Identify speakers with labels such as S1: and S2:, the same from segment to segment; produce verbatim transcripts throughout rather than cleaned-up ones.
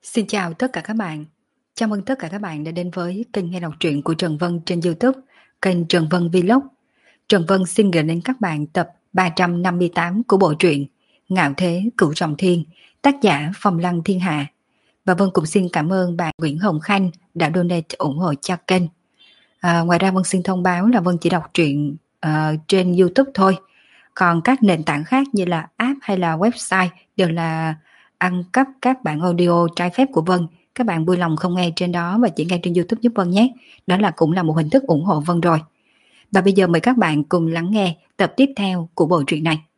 S1: Xin chào tất cả các bạn. Chào mừng tất cả các bạn đã đến với kênh nghe đọc truyện của Trần Vân trên YouTube, kênh Trần Vân Vlog. Trần Vân xin gửi đến các bạn tập ba trăm năm mươi tám của bộ truyện Ngạo Thế Cửu Trọng Thiên, tác giả Phong Lăng Thiên Hạ. Và Vân cũng xin cảm ơn bạn Nguyễn Hồng Khanh đã donate ủng hộ cho kênh. À, ngoài ra Vân xin thông báo là Vân chỉ đọc truyện uh, trên YouTube thôi. Còn các nền tảng khác như là app hay là website đều là ăn cắp các bản audio trái phép của Vân. Các bạn vui lòng không nghe trên đó và chỉ nghe trên YouTube giúp Vân nhé. Đó là cũng là một hình thức ủng hộ Vân rồi. Và bây giờ mời các bạn cùng lắng nghe tập tiếp theo của bộ truyện này.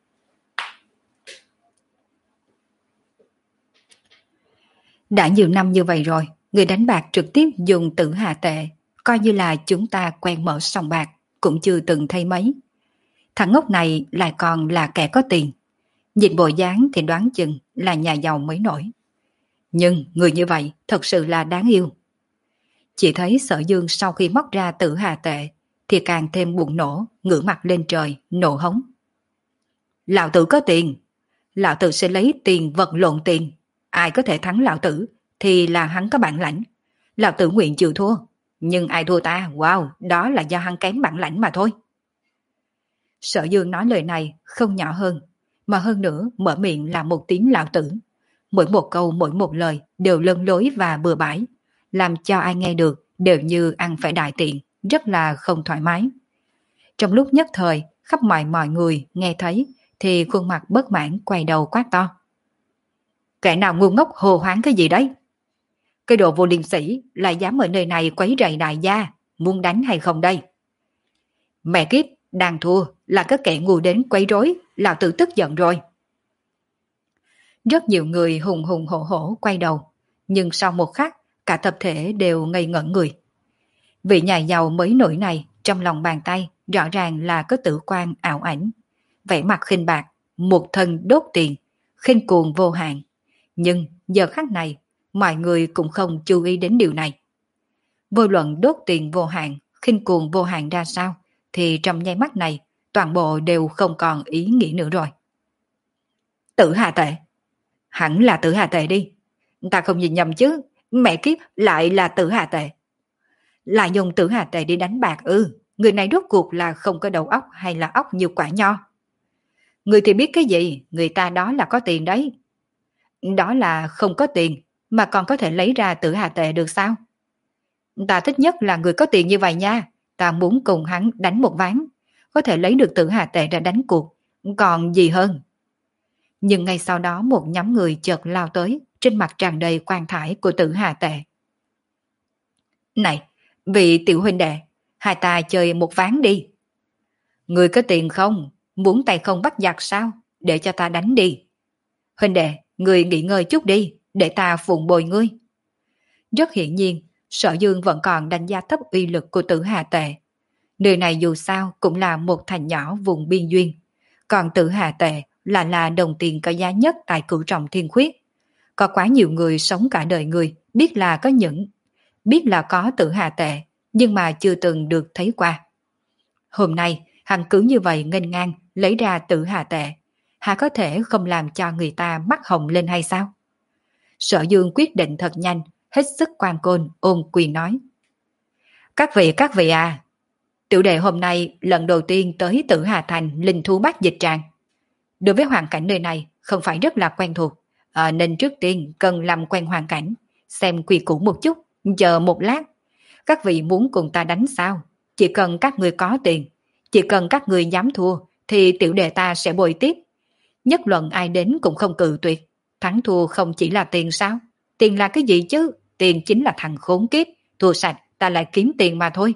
S1: Đã nhiều năm như vậy rồi, người đánh bạc trực tiếp dùng tử hà tệ, coi như là chúng ta quen mở sòng bạc, cũng chưa từng thấy mấy. Thằng ngốc này lại còn là kẻ có tiền. Nhìn bộ dáng thì đoán chừng là nhà giàu mới nổi. Nhưng người như vậy thật sự là đáng yêu. Chỉ thấy Sở Dương sau khi móc ra tử hà tệ thì càng thêm buồn nổ, ngửa mặt lên trời, nổ hống. Lão tử có tiền, lão tử sẽ lấy tiền vật lộn tiền. Ai có thể thắng lão tử thì là hắn có bản lãnh. Lão tử nguyện chịu thua, nhưng ai thua ta, wow, đó là do hắn kém bản lãnh mà thôi. Sở Dương nói lời này không nhỏ hơn, mà hơn nữa mở miệng là một tiếng lão tử. Mỗi một câu mỗi một lời đều lân lối và bừa bãi, làm cho ai nghe được đều như ăn phải đại tiện, rất là không thoải mái. Trong lúc nhất thời, khắp mọi mọi người nghe thấy thì khuôn mặt bất mãn quay đầu quát to. Kẻ nào ngu ngốc hồ hoáng cái gì đấy? Cái đồ vô liêm sĩ lại dám ở nơi này quấy rầy đại gia, muốn đánh hay không đây? Mẹ kiếp, đang thua là cái kẻ ngu đến quấy rối, lão tử tức giận rồi. Rất nhiều người hùng hùng hổ hổ quay đầu, nhưng sau một khắc cả tập thể đều ngây ngẩn người. Vị nhà giàu mới nổi này trong lòng bàn tay rõ ràng là có tử quan ảo ảnh, vẻ mặt khinh bạc, một thân đốt tiền, khinh cuồng vô hạn. Nhưng giờ khắc này mọi người cũng không chú ý đến điều này. Vô luận đốt tiền vô hạn, khinh cuồng vô hạn ra sao thì trong nháy mắt này toàn bộ đều không còn ý nghĩ nữa rồi. Tử hà tệ, hẳn là tử hà tệ đi. Ta không nhìn nhầm chứ, mẹ kiếp lại là tử hà tệ. Là dùng tử hà tệ đi đánh bạc ư? Người này rốt cuộc là không có đầu óc hay là óc như quả nho? Người thì biết cái gì, người ta đó là có tiền đấy. Đó là không có tiền mà còn có thể lấy ra tử hà tệ được sao? Ta thích nhất là người có tiền như vậy nha. Ta muốn cùng hắn đánh một ván, có thể lấy được tử hà tệ ra đánh cuộc, còn gì hơn. Nhưng ngay sau đó một nhóm người chợt lao tới, trên mặt tràn đầy quan thải của tử hà tệ. Này, vị tiểu huynh đệ, hai ta chơi một ván đi. Người có tiền không? Muốn tay không bắt giặc sao? Để cho ta đánh đi. Huynh đệ, người nghỉ ngơi chút đi, để ta phụng bồi ngươi. Rất hiển nhiên, Sở Dương vẫn còn đánh giá thấp uy lực của tử hà tệ. Nơi này dù sao cũng là một thành nhỏ vùng biên duyên. Còn tử hà tệ là là đồng tiền có giá nhất tại Cửu Trọng Thiên Khuyết. Có quá nhiều người sống cả đời người biết là có những biết là có tử hà tệ, nhưng mà chưa từng được thấy qua. Hôm nay, hắn cứ như vậy nghênh ngang lấy ra tử hà tệ, hà có thể không làm cho người ta mắt hồng lên hay sao? Sở Dương quyết định thật nhanh, hết sức quan côn ôm quyền nói. Các vị các vị à, tiểu đệ hôm nay lần đầu tiên tới Tử Hà Thành linh thú bát dịch tràng. Đối với hoàn cảnh nơi này không phải rất là quen thuộc, à, nên trước tiên cần làm quen hoàn cảnh, xem quy củ một chút, chờ một lát. Các vị muốn cùng ta đánh sao? Chỉ cần các người có tiền, chỉ cần các người dám thua thì tiểu đệ ta sẽ bồi tiếp. Nhất luận ai đến cũng không cự tuyệt. Thắng thua không chỉ là tiền sao? Tiền là cái gì chứ? Tiền chính là thằng khốn kiếp, thua sạch ta lại kiếm tiền mà thôi.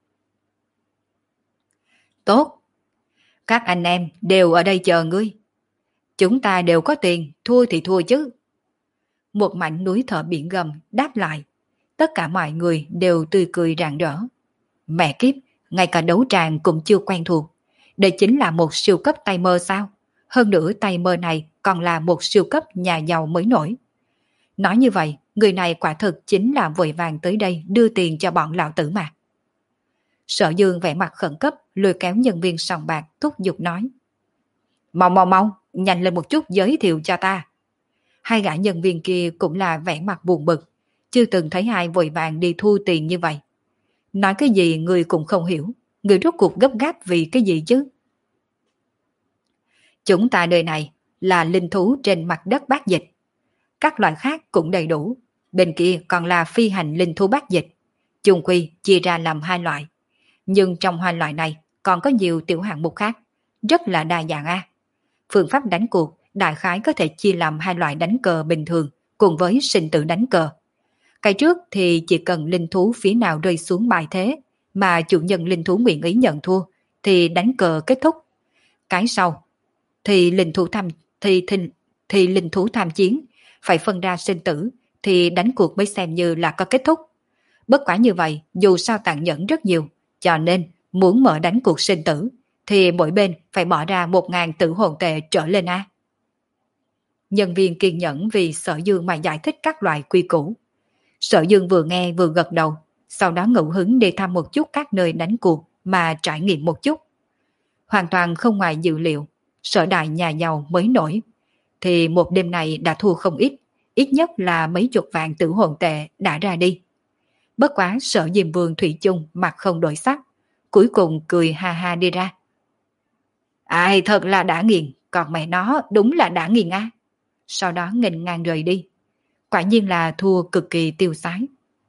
S1: Tốt, các anh em đều ở đây chờ ngươi. Chúng ta đều có tiền, thua thì thua chứ. Một mảnh núi thở biển gầm đáp lại. Tất cả mọi người đều tươi cười rạng rỡ. Mẹ kiếp, ngay cả đấu tràng cũng chưa quen thuộc. Đây chính là một siêu cấp tay mơ sao? Hơn nữa tay mơ này còn là một siêu cấp nhà giàu mới nổi. Nói như vậy, người này quả thực chính là vội vàng tới đây đưa tiền cho bọn lão tử mà. Sở Dương vẻ mặt khẩn cấp lôi kéo nhân viên sòng bạc thúc giục nói. Mau mau mau, nhanh lên một chút giới thiệu cho ta. Hai gã nhân viên kia cũng là vẻ mặt buồn bực, chưa từng thấy ai vội vàng đi thu tiền như vậy. Nói cái gì người cũng không hiểu, người rốt cuộc gấp gáp vì cái gì chứ? Chúng ta nơi này là linh thú trên mặt đất bát dịch. Các loại khác cũng đầy đủ. Bên kia còn là phi hành linh thú bát dịch. Chung quy chia ra làm hai loại. Nhưng trong hai loại này còn có nhiều tiểu hạng mục khác. Rất là đa dạng a. Phương pháp đánh cuộc đại khái có thể chia làm hai loại đánh cờ bình thường cùng với sinh tử đánh cờ. Cái trước thì chỉ cần linh thú phía nào rơi xuống bài thế mà chủ nhân linh thú nguyện ý nhận thua thì đánh cờ kết thúc. Cái sau thì linh thú tham thì, thì, thì linh thú tham chiến phải phân ra sinh tử thì đánh cuộc mới xem như là có kết thúc. Bất quả như vậy dù sao tàn nhẫn rất nhiều, cho nên muốn mở đánh cuộc sinh tử thì mỗi bên phải bỏ ra một ngàn tử hồn tệ trở lên a. Nhân viên kiên nhẫn vì Sở Dương mà giải thích các loại quy củ. Sở Dương vừa nghe vừa gật đầu, sau đó ngẫu hứng đi thăm một chút các nơi đánh cuộc mà trải nghiệm một chút. Hoàn toàn không ngoài dự liệu, Sở đại nhà giàu mới nổi thì một đêm này đã thua không ít, ít nhất là mấy chục vạn tử hồn tệ đã ra đi. Bất quá Sở Diêm Vương thủy chung mặt không đổi sắc, cuối cùng cười ha ha đi ra. Ai thật là đã nghiền, còn mẹ nó đúng là đã nghiền á. Sau đó nghênh ngang rời đi. Quả nhiên là thua cực kỳ tiêu sái.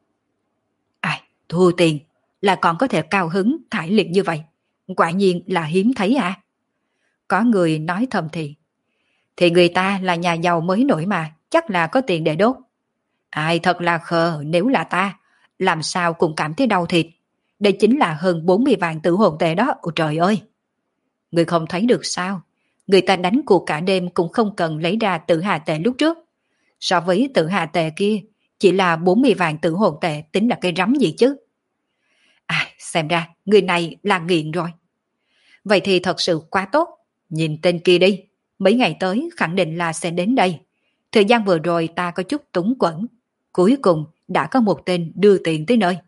S1: Ai, thua tiền là còn có thể cao hứng thải liệt như vậy. Quả nhiên là hiếm thấy à. Có người nói thầm thì. Thì người ta là nhà giàu mới nổi mà, chắc là có tiền để đốt. Ai thật là khờ, nếu là ta, làm sao cũng cảm thấy đau thịt. Đây chính là hơn bốn mươi vạn tử hồn tệ đó, ôi trời ơi. Người không thấy được sao? Người ta đánh cuộc cả đêm cũng không cần lấy ra tử hà tệ lúc trước. So với tử hà tệ kia, chỉ là bốn mươi vạn tử hồn tệ tính là cái rắm gì chứ? À, xem ra người này là nghiện rồi. Vậy thì thật sự quá tốt. Nhìn tên kia đi, mấy ngày tới khẳng định là sẽ đến đây. Thời gian vừa rồi ta có chút túng quẫn. Cuối cùng đã có một tên đưa tiền tới nơi.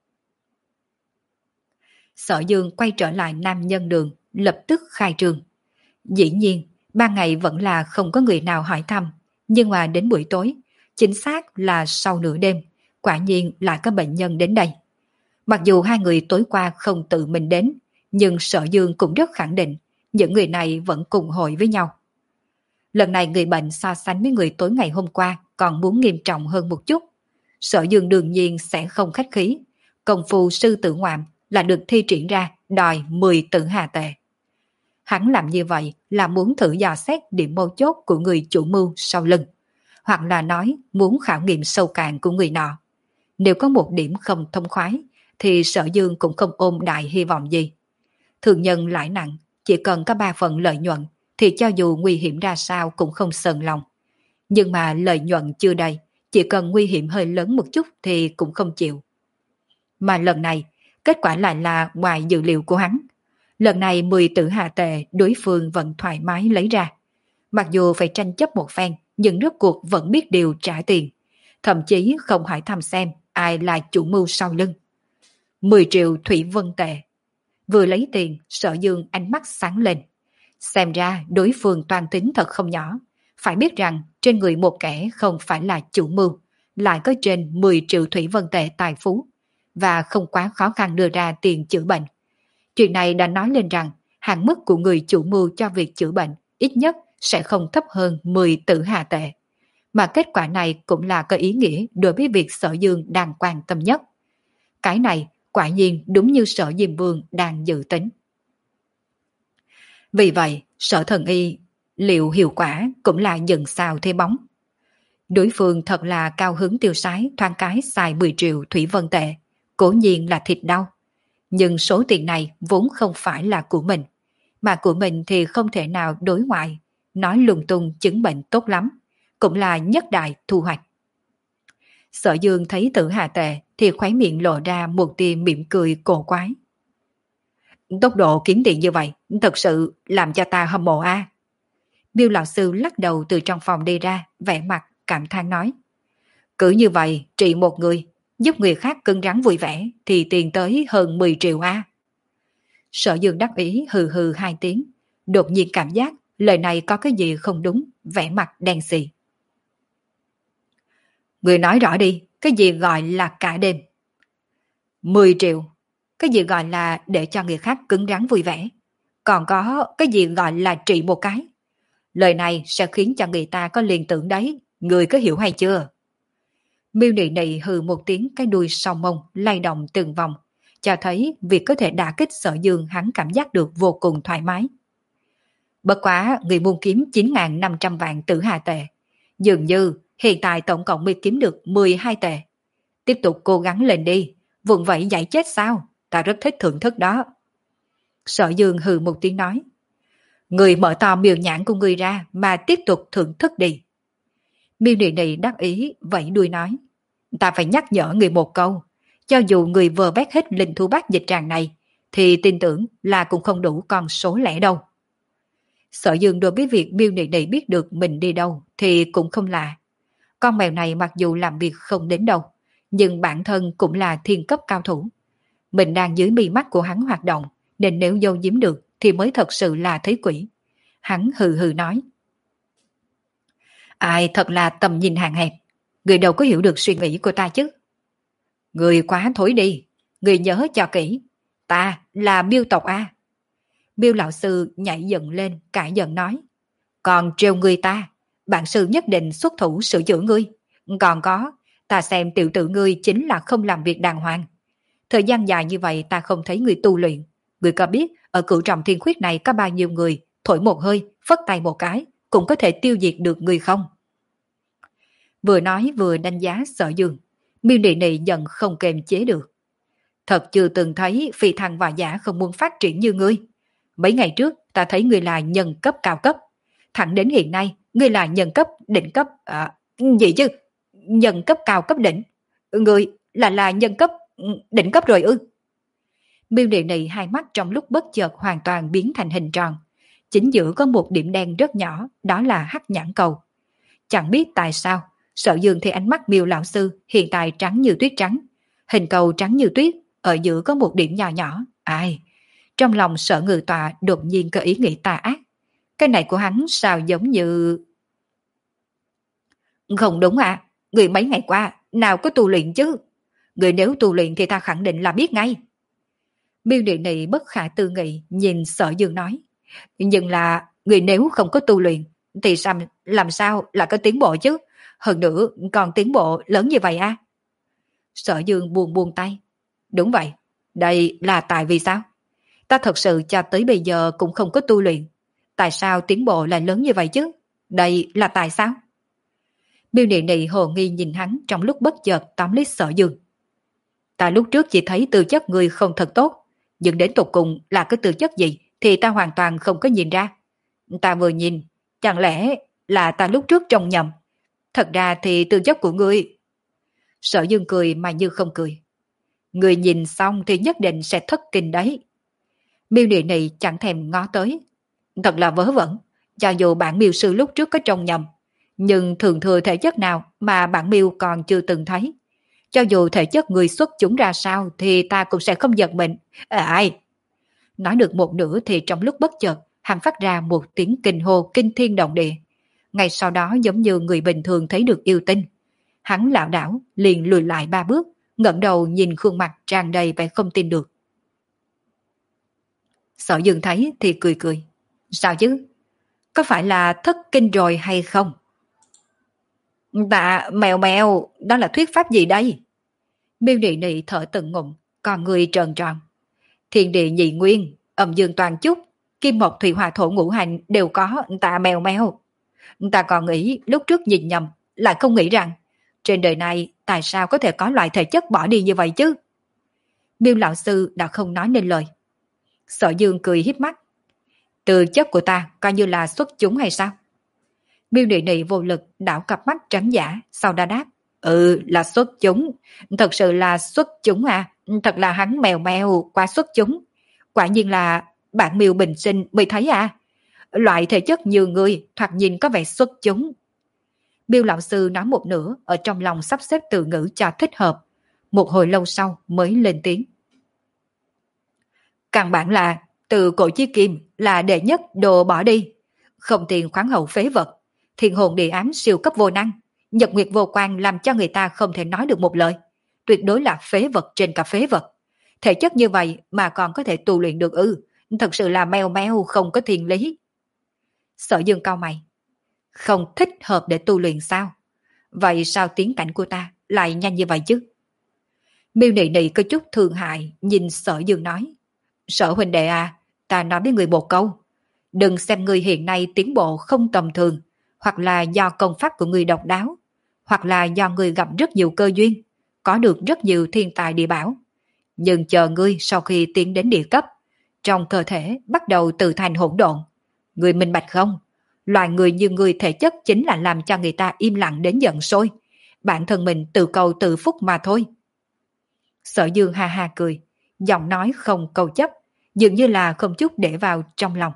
S1: Sở Dương quay trở lại Nam Nhân Đường, lập tức khai trương. Dĩ nhiên, ban ngày vẫn là không có người nào hỏi thăm, nhưng mà đến buổi tối, chính xác là sau nửa đêm, quả nhiên lại có bệnh nhân đến đây. Mặc dù hai người tối qua không tự mình đến, nhưng Sở Dương cũng rất khẳng định những người này vẫn cùng hội với nhau. Lần này người bệnh so sánh với người tối ngày hôm qua còn muốn nghiêm trọng hơn một chút. Sở Dương đương nhiên sẽ không khách khí, công phu sư tử ngoạm là được thi triển ra đòi mười tử hà tệ. Hắn làm như vậy là muốn thử dò xét điểm mấu chốt của người chủ mưu sau lưng, hoặc là nói muốn khảo nghiệm sâu cạn của người nọ. Nếu có một điểm không thông khoái, thì Sở Dương cũng không ôm đại hy vọng gì. Thường nhân lãi nặng, chỉ cần có ba phần lợi nhuận, thì cho dù nguy hiểm ra sao cũng không sờn lòng. Nhưng mà lợi nhuận chưa đầy, chỉ cần nguy hiểm hơi lớn một chút thì cũng không chịu. Mà lần này, kết quả lại là ngoài dự liệu của hắn. Lần này mười tử hà tệ đối phương vẫn thoải mái lấy ra. Mặc dù phải tranh chấp một phen, nhưng rốt cuộc vẫn biết điều trả tiền. Thậm chí không hỏi thăm xem ai là chủ mưu sau lưng. mười triệu thủy vân tệ. Vừa lấy tiền, Sở Dương ánh mắt sáng lên. Xem ra đối phương toan tính thật không nhỏ. Phải biết rằng trên người một kẻ không phải là chủ mưu, lại có trên mười triệu thủy vân tệ tài phú, và không quá khó khăn đưa ra tiền chữa bệnh. Chuyện này đã nói lên rằng hạn mức của người chủ mưu cho việc chữa bệnh ít nhất sẽ không thấp hơn mười tử hà tệ. Mà kết quả này cũng là có ý nghĩa đối với việc Sở Dương đang quan tâm nhất. Cái này quả nhiên đúng như Sở Diêm Vương đang dự tính. Vì vậy, Sở Thần Y liệu hiệu quả cũng là dần sao thế bóng. Đối phương thật là cao hứng tiêu sái thoáng cái xài mười triệu thủy vân tệ, cố nhiên là thịt đau. Nhưng số tiền này vốn không phải là của mình, mà của mình thì không thể nào đối ngoại, nói lung tung chứng bệnh tốt lắm, cũng là nhất đại thu hoạch. Sở Dương thấy tử hà tệ thì khóe miệng lộ ra một tia mỉm cười cổ quái. Tốc độ kiếm tiền như vậy thật sự làm cho ta hâm mộ a. À. Miêu lão sư lắc đầu từ trong phòng đi ra, vẻ mặt cảm thán nói. Cứ như vậy trị một người, giúp người khác cứng rắn vui vẻ thì tiền tới hơn mười triệu a. À. Sở Dương đắc ý hừ hừ hai tiếng, đột nhiên cảm giác lời này có cái gì không đúng, vẻ mặt đen xì. Người nói rõ đi, cái gì gọi là cả đêm? Mười triệu. Cái gì gọi là để cho người khác cứng rắn vui vẻ? Còn có cái gì gọi là trị một cái? Lời này sẽ khiến cho người ta có liên tưởng đấy, người có hiểu hay chưa? Miêu Nị Nị hừ một tiếng, cái đuôi sau mông lay động từng vòng, cho thấy việc có thể đả kích Sở Dương hắn cảm giác được vô cùng thoải mái. Bất quá người muốn kiếm chín nghìn năm trăm vạn tử hà tệ, dường như hiện tại tổng cộng mới kiếm được mười hai tệ. Tiếp tục cố gắng lên đi, vùng vẫy giải chết sao? Ta rất thích thưởng thức đó. Sở Dương hừ một tiếng nói. Người mở to miêu nhãn của người ra mà tiếp tục thưởng thức đi. Miêu Nị Nị đắc ý vẫy đuôi nói. Ta phải nhắc nhở người một câu. Cho dù người vơ vét hết linh thú bát dịch tràng này, thì tin tưởng là cũng không đủ con số lẻ đâu. Sở Dương đối với việc Miêu Nị Nị biết được mình đi đâu thì cũng không lạ. Con mèo này mặc dù làm việc không đến đâu, nhưng bản thân cũng là thiên cấp cao thủ. Mình đang dưới mí mắt của hắn hoạt động, nên nếu giấu giếm được thì mới thật sự là thấy quỷ. Hắn hừ hừ nói. Ai thật là tầm nhìn hạn hẹp, người đâu có hiểu được suy nghĩ của ta chứ. Người quá thối đi, người nhớ cho kỹ, ta là Miêu tộc A. Miêu lão sư nhảy dựng lên, cãi giận nói. Còn trêu người ta, bản sư nhất định xuất thủ sửa chữa ngươi. Còn có, ta xem tiểu tử ngươi chính là không làm việc đàng hoàng. Thời gian dài như vậy ta không thấy người tu luyện. Người có biết ở cửu trọng thiên khuyết này có bao nhiêu người thổi một hơi, phất tay một cái cũng có thể tiêu diệt được người không? Vừa nói vừa đánh giá Sở Dương. Miêu Nị Nị giận không kềm chế được. Thật chưa từng thấy phi thăng và giả không muốn phát triển như ngươi. Mấy ngày trước ta thấy ngươi là nhân cấp cao cấp. Thẳng đến hiện nay ngươi là nhân cấp đỉnh cấp. À, gì chứ? Nhân cấp cao cấp đỉnh. Ngươi là là nhân cấp đỉnh cấp rồi ư? Miêu Nị Nị hai mắt trong lúc bất chợt hoàn toàn biến thành hình tròn. Chính giữa có một điểm đen rất nhỏ, đó là hắc nhãn cầu. Chẳng biết tại sao, Sở Dương thì ánh mắt Miêu lão sư hiện tại trắng như tuyết trắng. Hình cầu trắng như tuyết, ở giữa có một điểm nhỏ nhỏ. Ai? Trong lòng Sở Ngự Tọa đột nhiên có ý nghĩ tà ác. Cái này của hắn sao giống như... Không đúng à, người mấy ngày qua nào có tu luyện chứ? Người nếu tu luyện thì ta khẳng định là biết ngay. Miêu Nị Nị bất khả tư nghị nhìn Sở Dương nói. Nhưng là người nếu không có tu luyện thì sao, làm sao là có tiến bộ chứ? Hơn nữa còn tiến bộ lớn như vậy à? Sở Dương buông buông tay. Đúng vậy, đây là tại vì sao? Ta thật sự cho tới bây giờ cũng không có tu luyện. Tại sao tiến bộ lại lớn như vậy chứ? Đây là tại sao? Miêu Nị Nị hồ nghi nhìn hắn trong lúc bất chợt tóm lấy Sở Dương. Ta lúc trước chỉ thấy tư chất người không thật tốt, nhưng đến tột cùng là cái tư chất gì thì ta hoàn toàn không có nhìn ra. Ta vừa nhìn, chẳng lẽ là ta lúc trước trông nhầm? Thật ra thì tư chất của ngươi... Sở Dương cười mà như không cười. Người nhìn xong thì nhất định sẽ thất kinh đấy. Miêu Nị Nị chẳng thèm ngó tới. Thật là vớ vẩn, cho dù bản miêu sư lúc trước có trông nhầm, nhưng thường thừa thể chất nào mà bản miêu còn chưa từng thấy. Cho dù thể chất người xuất chúng ra sao thì ta cũng sẽ không giật mình. À, ai? Nói được một nửa thì trong lúc bất chợt, hắn phát ra một tiếng kinh hô kinh thiên động địa. Ngay sau đó giống như người bình thường thấy được yêu tinh. Hắn lảo đảo liền lùi lại ba bước, ngẩng đầu nhìn khuôn mặt tràn đầy vẻ không tin được. Sở Dương thấy thì cười cười. Sao chứ? Có phải là thất kinh rồi hay không? Tạ mèo mèo, đó là thuyết pháp gì đây? Miêu Nị Nị thở từng ngụm, còn người tròn tròn. Thiên địa nhị nguyên, âm dương toàn chúc, kim mộc thủy hỏa thổ ngũ hành đều có tạ mèo mèo. Ta còn nghĩ lúc trước nhìn nhầm, lại không nghĩ rằng trên đời này tại sao có thể có loại thể chất bỏ đi như vậy chứ? Miêu lão sư đã không nói nên lời. Sở Dương cười hiếp mắt. Tư chất của ta coi như là xuất chúng hay sao? Miêu Nị Nị vô lực đảo cặp mắt trắng giả, sau đó đáp. Ừ, là xuất chúng. Thật sự là xuất chúng à. Thật là hắn mèo mèo quá xuất chúng. Quả nhiên là bạn miêu bình sinh mới thấy à. Loại thể chất như ngươi thoạt nhìn có vẻ xuất chúng. Miêu lão sư nói một nửa, ở trong lòng sắp xếp từ ngữ cho thích hợp. Một hồi lâu sau mới lên tiếng. Căn bản là từ cổ chí kim là đệ nhất đồ bỏ đi. Không tiền khoáng hậu phế vật. Thiên hồn địa ám siêu cấp vô năng. Nhật Nguyệt Vô Quan làm cho người ta không thể nói được một lời. Tuyệt đối là phế vật trên cả phế vật. Thể chất như vậy mà còn có thể tu luyện được ư? Thật sự là meo meo không có thiên lý. Sở Dương cau mày. Không thích hợp để tu luyện sao? Vậy sao tiến cảnh của ta lại nhanh như vậy chứ? Miêu Nị Nị có chút thương hại nhìn Sở Dương nói. Sở huynh đệ à, ta nói với người một câu. Đừng xem người hiện nay tiến bộ không tầm thường, hoặc là do công pháp của người độc đáo, hoặc là do người gặp rất nhiều cơ duyên, có được rất nhiều thiên tài địa bảo. Nhưng chờ ngươi sau khi tiến đến địa cấp, trong cơ thể bắt đầu tự thành hỗn độn. Người minh bạch không? Loài người như người thể chất chính là làm cho người ta im lặng đến giận sôi. Bản thân mình tự cầu tự phúc mà thôi. Sở Dương ha ha cười, giọng nói không câu chấp, dường như là không chút để vào trong lòng.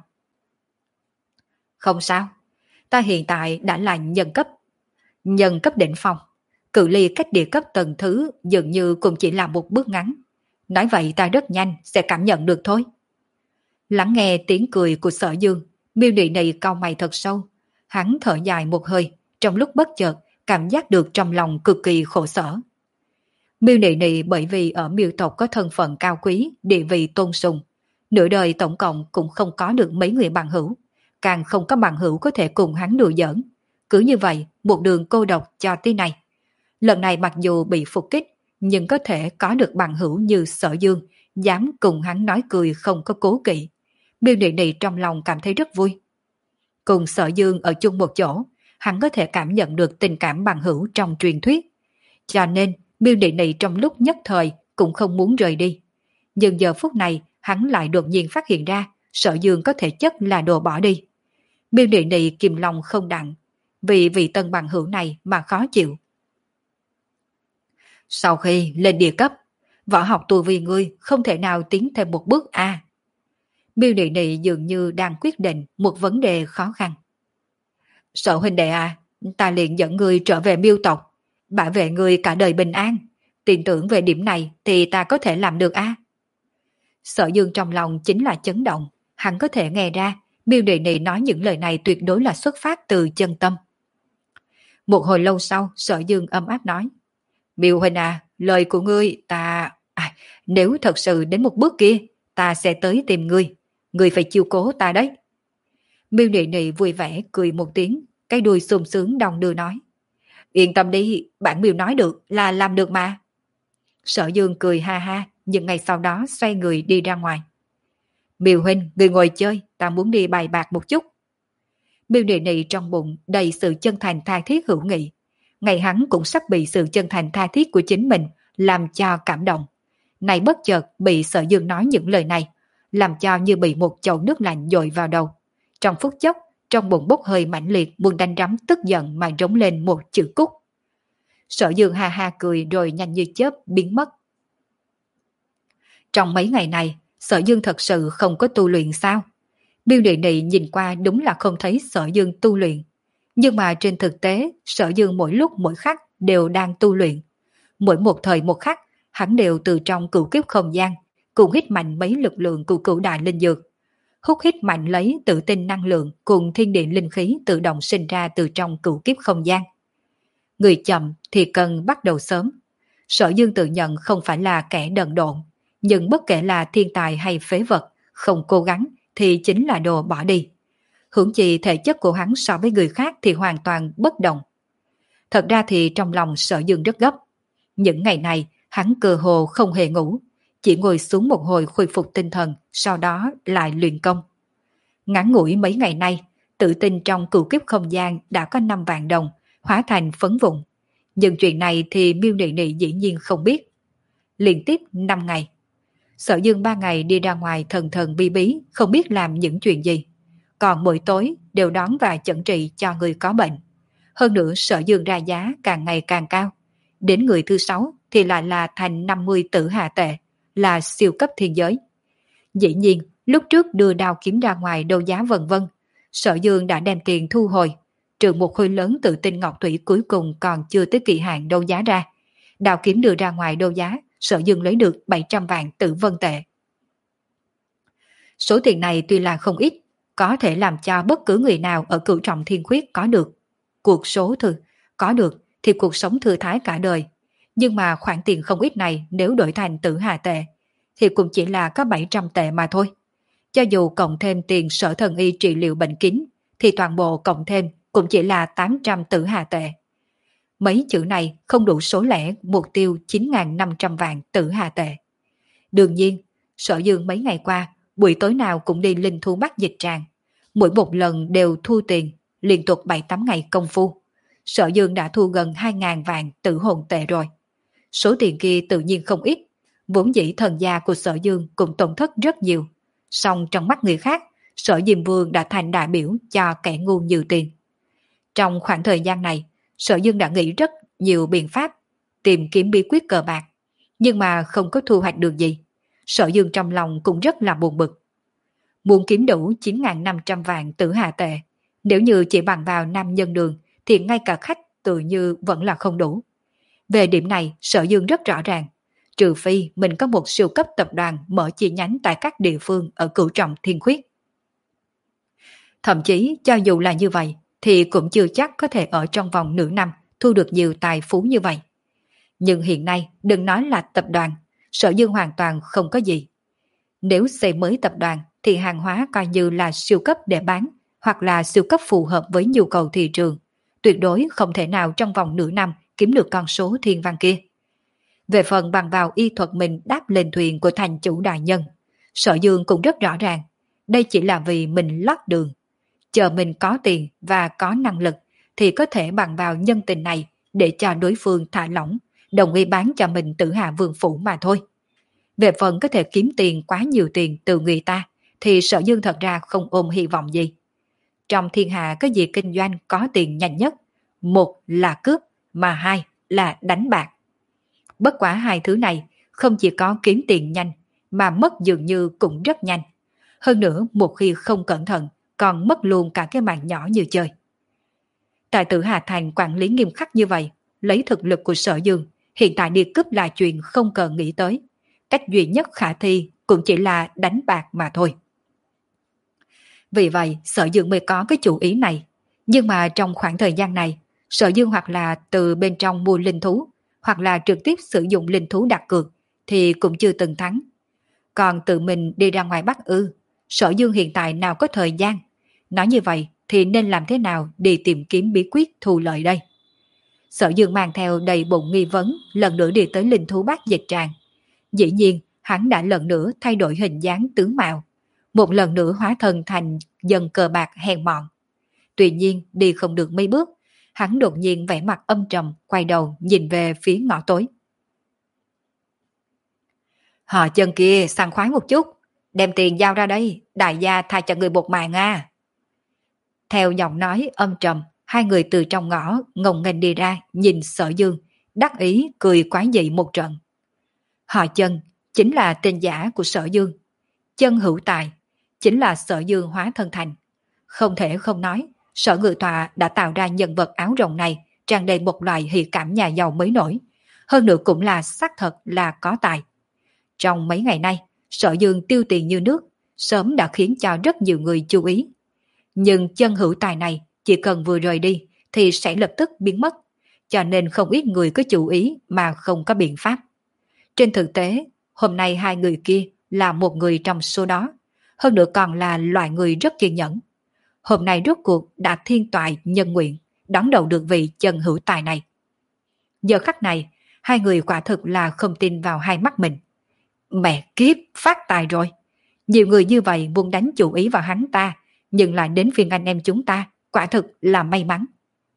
S1: Không sao, ta hiện tại đã là nhân cấp. Nhân cấp đỉnh phong, cự ly cách địa cấp tầng thứ dường như cũng chỉ là một bước ngắn. Nói vậy ta rất nhanh sẽ cảm nhận được thôi. Lắng nghe tiếng cười của Sở Dương, Miêu Nị Nị cau mày thật sâu. Hắn thở dài một hơi, trong lúc bất chợt cảm giác được trong lòng cực kỳ khổ sở. Miêu Nị Nị bởi vì ở Miêu tộc có thân phận cao quý, địa vị tôn sùng, nửa đời tổng cộng cũng không có được mấy người bằng hữu, càng không có bằng hữu có thể cùng hắn đùa giỡn. Cứ như vậy, một đường cô độc cho tới này. Lần này mặc dù bị phục kích, nhưng có thể có được bằng hữu như Sở Dương, dám cùng hắn nói cười không có cố kỵ. Miêu Nị Nị trong lòng cảm thấy rất vui. Cùng Sở Dương ở chung một chỗ, hắn có thể cảm nhận được tình cảm bằng hữu trong truyền thuyết. Cho nên, Miêu Nị Nị trong lúc nhất thời cũng không muốn rời đi. Nhưng giờ phút này, hắn lại đột nhiên phát hiện ra Sở Dương có thể chất là đồ bỏ đi. Miêu Nị Nị kìm lòng không đặng, vì vị tân bằng hữu này mà khó chịu. Sau khi lên địa cấp, võ học tu vi ngươi không thể nào tiến thêm một bước a. À. Miêu Nị Nị dường như đang quyết định một vấn đề khó khăn. Sở huynh đệ à, ta liền dẫn ngươi trở về Miêu tộc, bảo vệ ngươi cả đời bình an. Tin tưởng về điểm này thì ta có thể làm được a. À. Sở Dương trong lòng chính là chấn động, hắn có thể nghe ra Miêu Nị Nị nói những lời này tuyệt đối là xuất phát từ chân tâm. Một hồi lâu sau, Sở Dương ấm áp nói. Miêu huynh à, lời của ngươi ta... À, nếu thật sự đến một bước kia, ta sẽ tới tìm ngươi. Ngươi phải chiêu cố ta đấy. Miêu Nị Nị vui vẻ cười một tiếng, cái đuôi sung sướng đong đưa nói. Yên tâm đi, bản Miêu nói được là làm được mà. Sở Dương cười ha ha, nhưng ngày sau đó xoay người đi ra ngoài. Miêu huynh, người ngồi chơi, ta muốn đi bài bạc một chút. Miêu Nị Nị trong bụng đầy sự chân thành tha thiết hữu nghị. Ngày hắn cũng sắp bị sự chân thành tha thiết của chính mình làm cho cảm động. Này bất chợt bị Sở Dương nói những lời này, làm cho như bị một chậu nước lạnh dội vào đầu. Trong phút chốc, trong bụng bốc hơi mãnh liệt muốn đánh rắm tức giận mà rống lên một chữ cúc. Sở Dương ha ha cười rồi nhanh như chớp biến mất. Trong mấy ngày này, Sở Dương thật sự không có tu luyện sao? Miêu Nị Nị nhìn qua đúng là không thấy Sở Dương tu luyện. Nhưng mà trên thực tế, Sở Dương mỗi lúc mỗi khắc đều đang tu luyện. Mỗi một thời một khắc, hắn đều từ trong cửu kiếp không gian, cùng hít mạnh mấy lực lượng của cửu đại linh dược. Hút hít mạnh lấy tự tin năng lượng cùng thiên địa linh khí tự động sinh ra từ trong cửu kiếp không gian. Người chậm thì cần bắt đầu sớm. Sở Dương tự nhận không phải là kẻ đần độn, nhưng bất kể là thiên tài hay phế vật, không cố gắng thì chính là đồ bỏ đi. Hưởng chi thể chất của hắn so với người khác thì hoàn toàn bất đồng. Thật ra thì trong lòng Sở Dương rất gấp. Những ngày này hắn cơ hồ không hề ngủ, chỉ ngồi xuống một hồi khôi phục tinh thần, sau đó lại luyện công. Ngắn ngủi mấy ngày nay, tự tin trong cửu kiếp không gian đã có năm vạn đồng, hóa thành phấn vụn. Nhưng chuyện này thì Miêu Nị Nị dĩ nhiên không biết. Liên tiếp năm ngày. Sở Dương ba ngày đi ra ngoài thần thần bí bí, không biết làm những chuyện gì. Còn mỗi tối đều đón và chẩn trị cho người có bệnh. Hơn nữa Sở Dương ra giá càng ngày càng cao. Đến người thứ sáu thì lại là thành năm mươi tử hạ tệ, là siêu cấp thiên giới. Dĩ nhiên, lúc trước đưa đao kiếm ra ngoài đấu giá vân vân, Sở Dương đã đem tiền thu hồi, trừ một khối lớn tự tinh ngọc thủy cuối cùng còn chưa tới kỳ hạn đấu giá ra. Đao kiếm đưa ra ngoài đấu giá, Sở Dương lấy được bảy trăm vạn tử vân tệ. Số tiền này tuy là không ít, có thể làm cho bất cứ người nào ở cửu trọng thiên khuyết có được. Cuộc số thư, có được thì cuộc sống thư thái cả đời. Nhưng mà khoản tiền không ít này nếu đổi thành tử hà tệ, thì cũng chỉ là có bảy trăm tệ mà thôi. Cho dù cộng thêm tiền sở thần y trị liệu bệnh kín, thì toàn bộ cộng thêm cũng chỉ là tám trăm tử hà tệ. Mấy chữ này không đủ số lẻ mục tiêu chín nghìn năm trăm vạn tử hà tệ. Đương nhiên, Sở Dương mấy ngày qua, buổi tối nào cũng đi linh thú bắt dịch tràng. Mỗi một lần đều thu tiền, liên tục bảy tám ngày công phu. Sở Dương đã thu gần hai nghìn vạn tử hồn tệ rồi. Số tiền kia tự nhiên không ít, vốn dĩ thần gia của Sở Dương cũng tổn thất rất nhiều. Song trong mắt người khác, Sở Diêm Vương đã thành đại biểu cho kẻ ngu nhiều tiền. Trong khoảng thời gian này, Sở Dương đã nghĩ rất nhiều biện pháp tìm kiếm bí quyết cờ bạc, nhưng mà không có thu hoạch được gì. Sở Dương trong lòng cũng rất là buồn bực. Muốn kiếm đủ chín nghìn năm trăm vạn tử hà tệ, nếu như chỉ bằng vào nam nhân đường thì ngay cả khách tự như vẫn là không đủ. Về điểm này, Sở Dương rất rõ ràng, trừ phi mình có một siêu cấp tập đoàn mở chi nhánh tại các địa phương ở Cửu Trọng Thiên Khuyết. Thậm chí cho dù là như vậy, thì cũng chưa chắc có thể ở trong vòng nửa năm thu được nhiều tài phú như vậy. Nhưng hiện nay, đừng nói là tập đoàn, Sở Dương hoàn toàn không có gì. Nếu xây mới tập đoàn, thì hàng hóa coi như là siêu cấp để bán, hoặc là siêu cấp phù hợp với nhu cầu thị trường. Tuyệt đối không thể nào trong vòng nửa năm kiếm được con số thiên văn kia. Về phần bằng vào y thuật mình đáp lên thuyền của thành chủ đại nhân, Sở Dương cũng rất rõ ràng, đây chỉ là vì mình lót đường. Chờ mình có tiền và có năng lực thì có thể bằng vào nhân tình này để cho đối phương thả lỏng, đồng ý bán cho mình Tử Hà Vương Phủ mà thôi. Về phần có thể kiếm tiền quá nhiều tiền từ người ta thì Sở Dương thật ra không ôm hy vọng gì. Trong thiên hạ có gì kinh doanh có tiền nhanh nhất? Một là cướp, mà hai là đánh bạc. Bất quá hai thứ này không chỉ có kiếm tiền nhanh mà mất dường như cũng rất nhanh. Hơn nữa một khi không cẩn thận còn mất luôn cả cái mạng nhỏ như chơi. Tại Tử Hà Thành quản lý nghiêm khắc như vậy, lấy thực lực của Sở Dương, hiện tại đi cướp là chuyện không cần nghĩ tới. Cách duy nhất khả thi cũng chỉ là đánh bạc mà thôi. Vì vậy, Sở Dương mới có cái chủ ý này. Nhưng mà trong khoảng thời gian này, Sở Dương hoặc là từ bên trong mua linh thú, hoặc là trực tiếp sử dụng linh thú đặt cược, thì cũng chưa từng thắng. Còn tự mình đi ra ngoài bắt ư, Sở Dương hiện tại nào có thời gian. Nói như vậy thì nên làm thế nào để tìm kiếm bí quyết thu lợi đây? Sở Dương mang theo đầy bụng nghi vấn, lần nữa đi tới linh thú bát dịch tràng. Dĩ nhiên, hắn đã lần nữa thay đổi hình dáng tướng mạo, một lần nữa hóa thân thành dân cờ bạc hèn mọn. Tuy nhiên, đi không được mấy bước, hắn đột nhiên vẻ mặt âm trầm, quay đầu nhìn về phía ngõ tối. Họ chân kia sảng khoái một chút, đem tiền giao ra đây, đại gia tha cho người một mạng à. Theo giọng nói âm trầm, hai người từ trong ngõ ngông nghênh đi ra, nhìn Sở Dương, đắc ý cười quái dị một trận. Họ Chân chính là tên giả của Sở Dương. Chân Hữu Tài chính là Sở Dương hóa thân thành. Không thể không nói, Sở Ngự Tọa đã tạo ra nhân vật áo rồng này tràn đầy một loại hỉ cảm nhà giàu mới nổi. Hơn nữa cũng là xác thật là có tài. Trong mấy ngày nay, Sở Dương tiêu tiền như nước, sớm đã khiến cho rất nhiều người chú ý. Nhưng Chân Hữu Tài này chỉ cần vừa rời đi thì sẽ lập tức biến mất, cho nên không ít người có chú ý mà không có biện pháp. Trên thực tế, hôm nay hai người kia là một người trong số đó, hơn nữa còn là loại người rất kiên nhẫn. Hôm nay rốt cuộc đã thiên toại nhân nguyện, đón đầu được vị Chân Hữu Tài này. Giờ khắc này, hai người quả thực là không tin vào hai mắt mình. Mẹ kiếp, phát tài rồi! Nhiều người như vậy muốn đánh chủ ý vào hắn ta, nhưng lại đến phiên anh em chúng ta, quả thực là may mắn.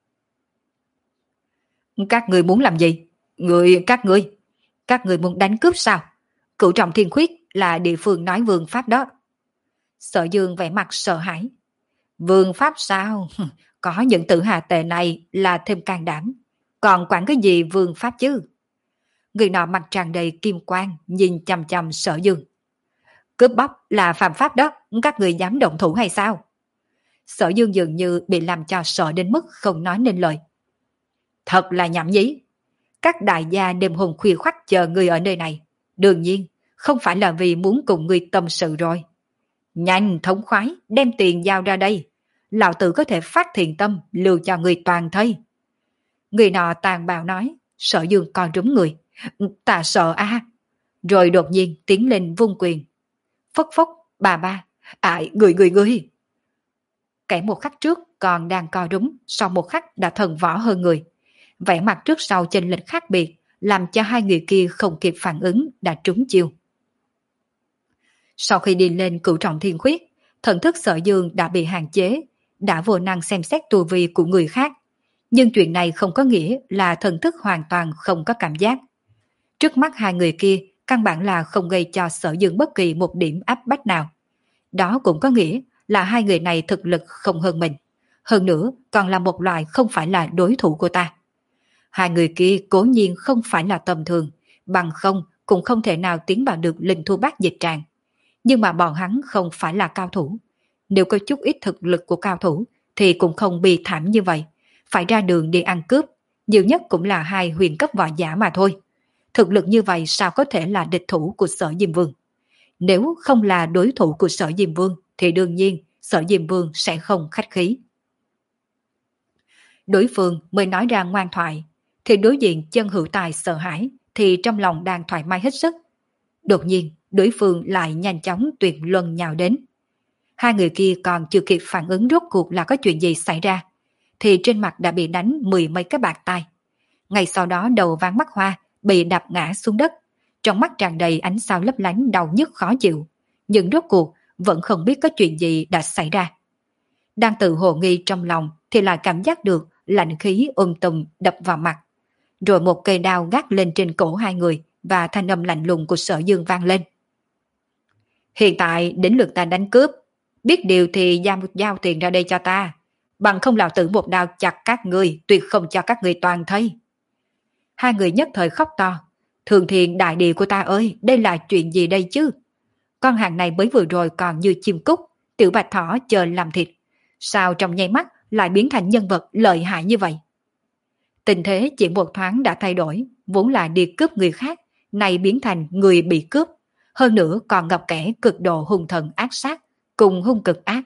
S1: Các người muốn làm gì? Người, các người, các người muốn đánh cướp sao? Cửu Trọng Thiên Khuyết là địa phương nói vương pháp đó. Sở Dương vẻ mặt sợ hãi. Vương pháp sao? Có những tử hà tệ này là thêm can đảm. Còn quản cái gì vương pháp chứ? Người nọ mặt tràn đầy kim quang nhìn chằm chằm Sở Dương. Cướp bóc là phạm pháp đó, các người dám động thủ hay sao? Sở Dương dường như bị làm cho sợ đến mức không nói nên lời. Thật là nhảm nhí. Các đại gia đêm hôm khuya khoắt chờ người ở nơi này. Đương nhiên, không phải là vì muốn cùng người tâm sự rồi. Nhanh, thống khoái, đem tiền giao ra đây. Lão tử có thể phát thiện tâm, lưu cho người toàn thây. Người nọ tàn bạo nói. Sở Dương còn rúm người. Ta sợ a à. Rồi đột nhiên tiến lên vung quyền. Phốc phốc, bà ba. Ai, người người người. Kẻ một khắc trước còn đang co rúm, sau một khắc đã thần võ hơn người. Vẻ mặt trước sau chênh lệch khác biệt, làm cho hai người kia không kịp phản ứng đã trúng chiêu. Sau khi đi lên cửu trọng thiên khuyết, thần thức Sở Dương đã bị hạn chế, đã vô năng xem xét tu vi của người khác. Nhưng chuyện này không có nghĩa là thần thức hoàn toàn không có cảm giác. Trước mắt hai người kia, căn bản là không gây cho Sở Dương bất kỳ một điểm áp bách nào. Đó cũng có nghĩa là hai người này thực lực không hơn mình. Hơn nữa còn là một loại không phải là đối thủ của ta. Hai người kia cố nhiên không phải là tầm thường, bằng không cũng không thể nào tiến vào được linh thu bát dịch tràng. Nhưng mà bọn hắn không phải là cao thủ. Nếu có chút ít thực lực của cao thủ thì cũng không bị thảm như vậy. Phải ra đường đi ăn cướp, nhiều nhất cũng là hai huyền cấp võ giả mà thôi. Thực lực như vậy sao có thể là địch thủ của Sở Diêm Vương? Nếu không là đối thủ của Sở Diêm Vương thì đương nhiên Sở Diêm Vương sẽ không khách khí. Đối phương mới nói ra ngoan thoại, thì đối diện Chân Hữu Tài sợ hãi thì trong lòng đang thoải mái hết sức. Đột nhiên đối phương lại nhanh chóng tuyệt luân nhào đến. Hai người kia còn chưa kịp phản ứng rốt cuộc là có chuyện gì xảy ra, thì trên mặt đã bị đánh mười mấy cái bạt tai. Ngay sau đó đầu ván mắt hoa bị đập ngã xuống đất, trong mắt tràn đầy ánh sao lấp lánh đau nhức khó chịu, nhưng rốt cuộc vẫn không biết có chuyện gì đã xảy ra. Đang tự hồ nghi trong lòng thì lại cảm giác được lạnh khí ùm tùm đập vào mặt. Rồi một cây đao gác lên trên cổ hai người và thanh âm lạnh lùng của Sở Dương vang lên. Hiện tại đến lượt ta đánh cướp, biết điều thì giao một giao tiền ra đây cho ta, bằng không lão tử một đao chặt các người, tuyệt không cho các người toàn thây. Hai người nhất thời khóc to. Thường Thiện đại địa của ta ơi, đây là chuyện gì đây chứ? Con hàng này mới vừa rồi còn như chim cút, tiểu bạch thỏ chờ làm thịt, sao trong nháy mắt lại biến thành nhân vật lợi hại như vậy? Tình thế chỉ một thoáng đã thay đổi, vốn là đi cướp người khác, nay biến thành người bị cướp, hơn nữa còn gặp kẻ cực độ hung thần ác sát, cùng hung cực ác.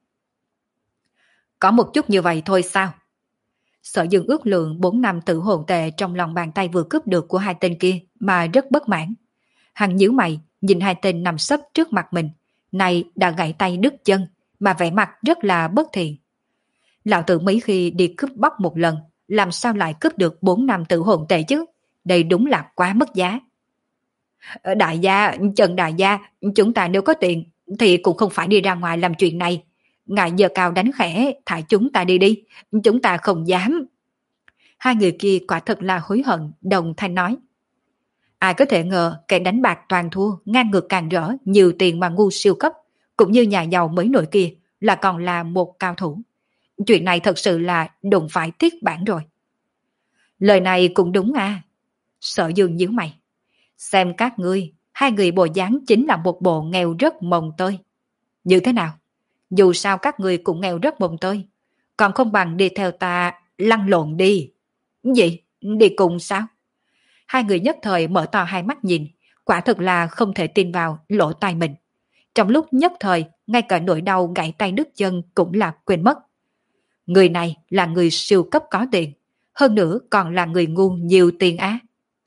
S1: Có một chút như vậy thôi sao? Sở Dương ước lượng bốn năm tử hồn tệ trong lòng bàn tay vừa cướp được của hai tên kia mà rất bất mãn. Hắn nhíu mày, nhìn hai tên nằm sấp trước mặt mình, này đã gãy tay đứt chân, mà vẻ mặt rất là bất thiện. Lão tử mấy khi đi cướp bóc một lần, làm sao lại cướp được bốn năm tử hồn tệ chứ? Đây đúng là quá mất giá. Đại gia, Trần đại gia, chúng ta nếu có tiền thì cũng không phải đi ra ngoài làm chuyện này. Ngài giờ cao đánh khẽ, thả chúng ta đi đi, chúng ta không dám. Hai người kia quả thật là hối hận, đồng thanh nói. Ai có thể ngờ kẻ đánh bạc toàn thua, ngang ngược càng rỡ, nhiều tiền mà ngu siêu cấp, cũng như nhà giàu mới nổi kia, là còn là một cao thủ. Chuyện này thật sự là đụng phải thiết bản rồi. Lời này cũng đúng à. Sở Dương nhíu mày. Xem các ngươi, hai người bộ dáng chính là một bộ nghèo rất mồng tơi. Như thế nào? Dù sao các ngươi cũng nghèo rất mồng tơi, còn không bằng đi theo ta lăn lộn đi. Gì? Đi cùng sao? Hai người nhất thời mở to hai mắt nhìn, quả thực là không thể tin vào lỗ tai mình. Trong lúc nhất thời, ngay cả nỗi đau gãy tay đứt chân cũng là quên mất. Người này là người siêu cấp có tiền, hơn nữa còn là người ngu nhiều tiền á.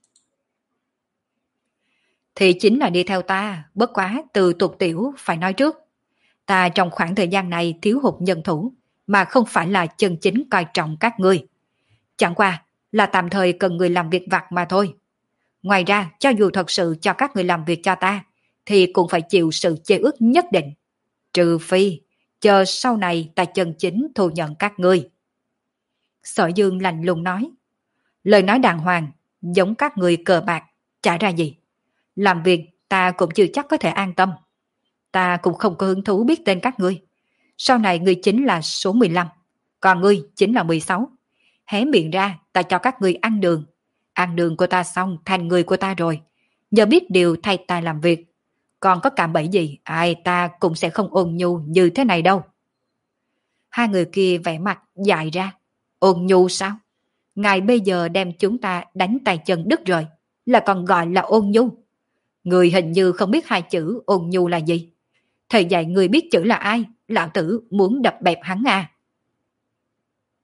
S1: Thì chính là đi theo ta, bất quá từ tục tiểu phải nói trước. Ta trong khoảng thời gian này thiếu hụt nhân thủ, mà không phải là chân chính coi trọng các ngươi. Chẳng qua là tạm thời cần người làm việc vặt mà thôi. Ngoài ra, cho dù thật sự cho các người làm việc cho ta, thì cũng phải chịu sự chê ức nhất định. Trừ phi, chờ sau này ta chân chính thu nhận các ngươi. Sở Dương lạnh lùng nói. Lời nói đàng hoàng, giống các người cờ bạc, chả ra gì. Làm việc ta cũng chưa chắc có thể an tâm. Ta cũng không có hứng thú biết tên các ngươi. Sau này ngươi chính là số mười lăm, còn ngươi chính là mười sáu. Hé miệng ra, ta cho các ngươi ăn đường. Ăn đường của ta xong thành người của ta rồi. Giờ biết điều thay ta làm việc. Còn có cạm bẫy gì, ai ta cũng sẽ không ôn nhu như thế này đâu. Hai người kia vẻ mặt dại ra. Ôn nhu sao? Ngài bây giờ đem chúng ta đánh tay chân đứt rồi, là còn gọi là ôn nhu. Người hình như không biết hai chữ ôn nhu là gì. Thầy dạy người biết chữ là ai, lão tử muốn đập bẹp hắn à.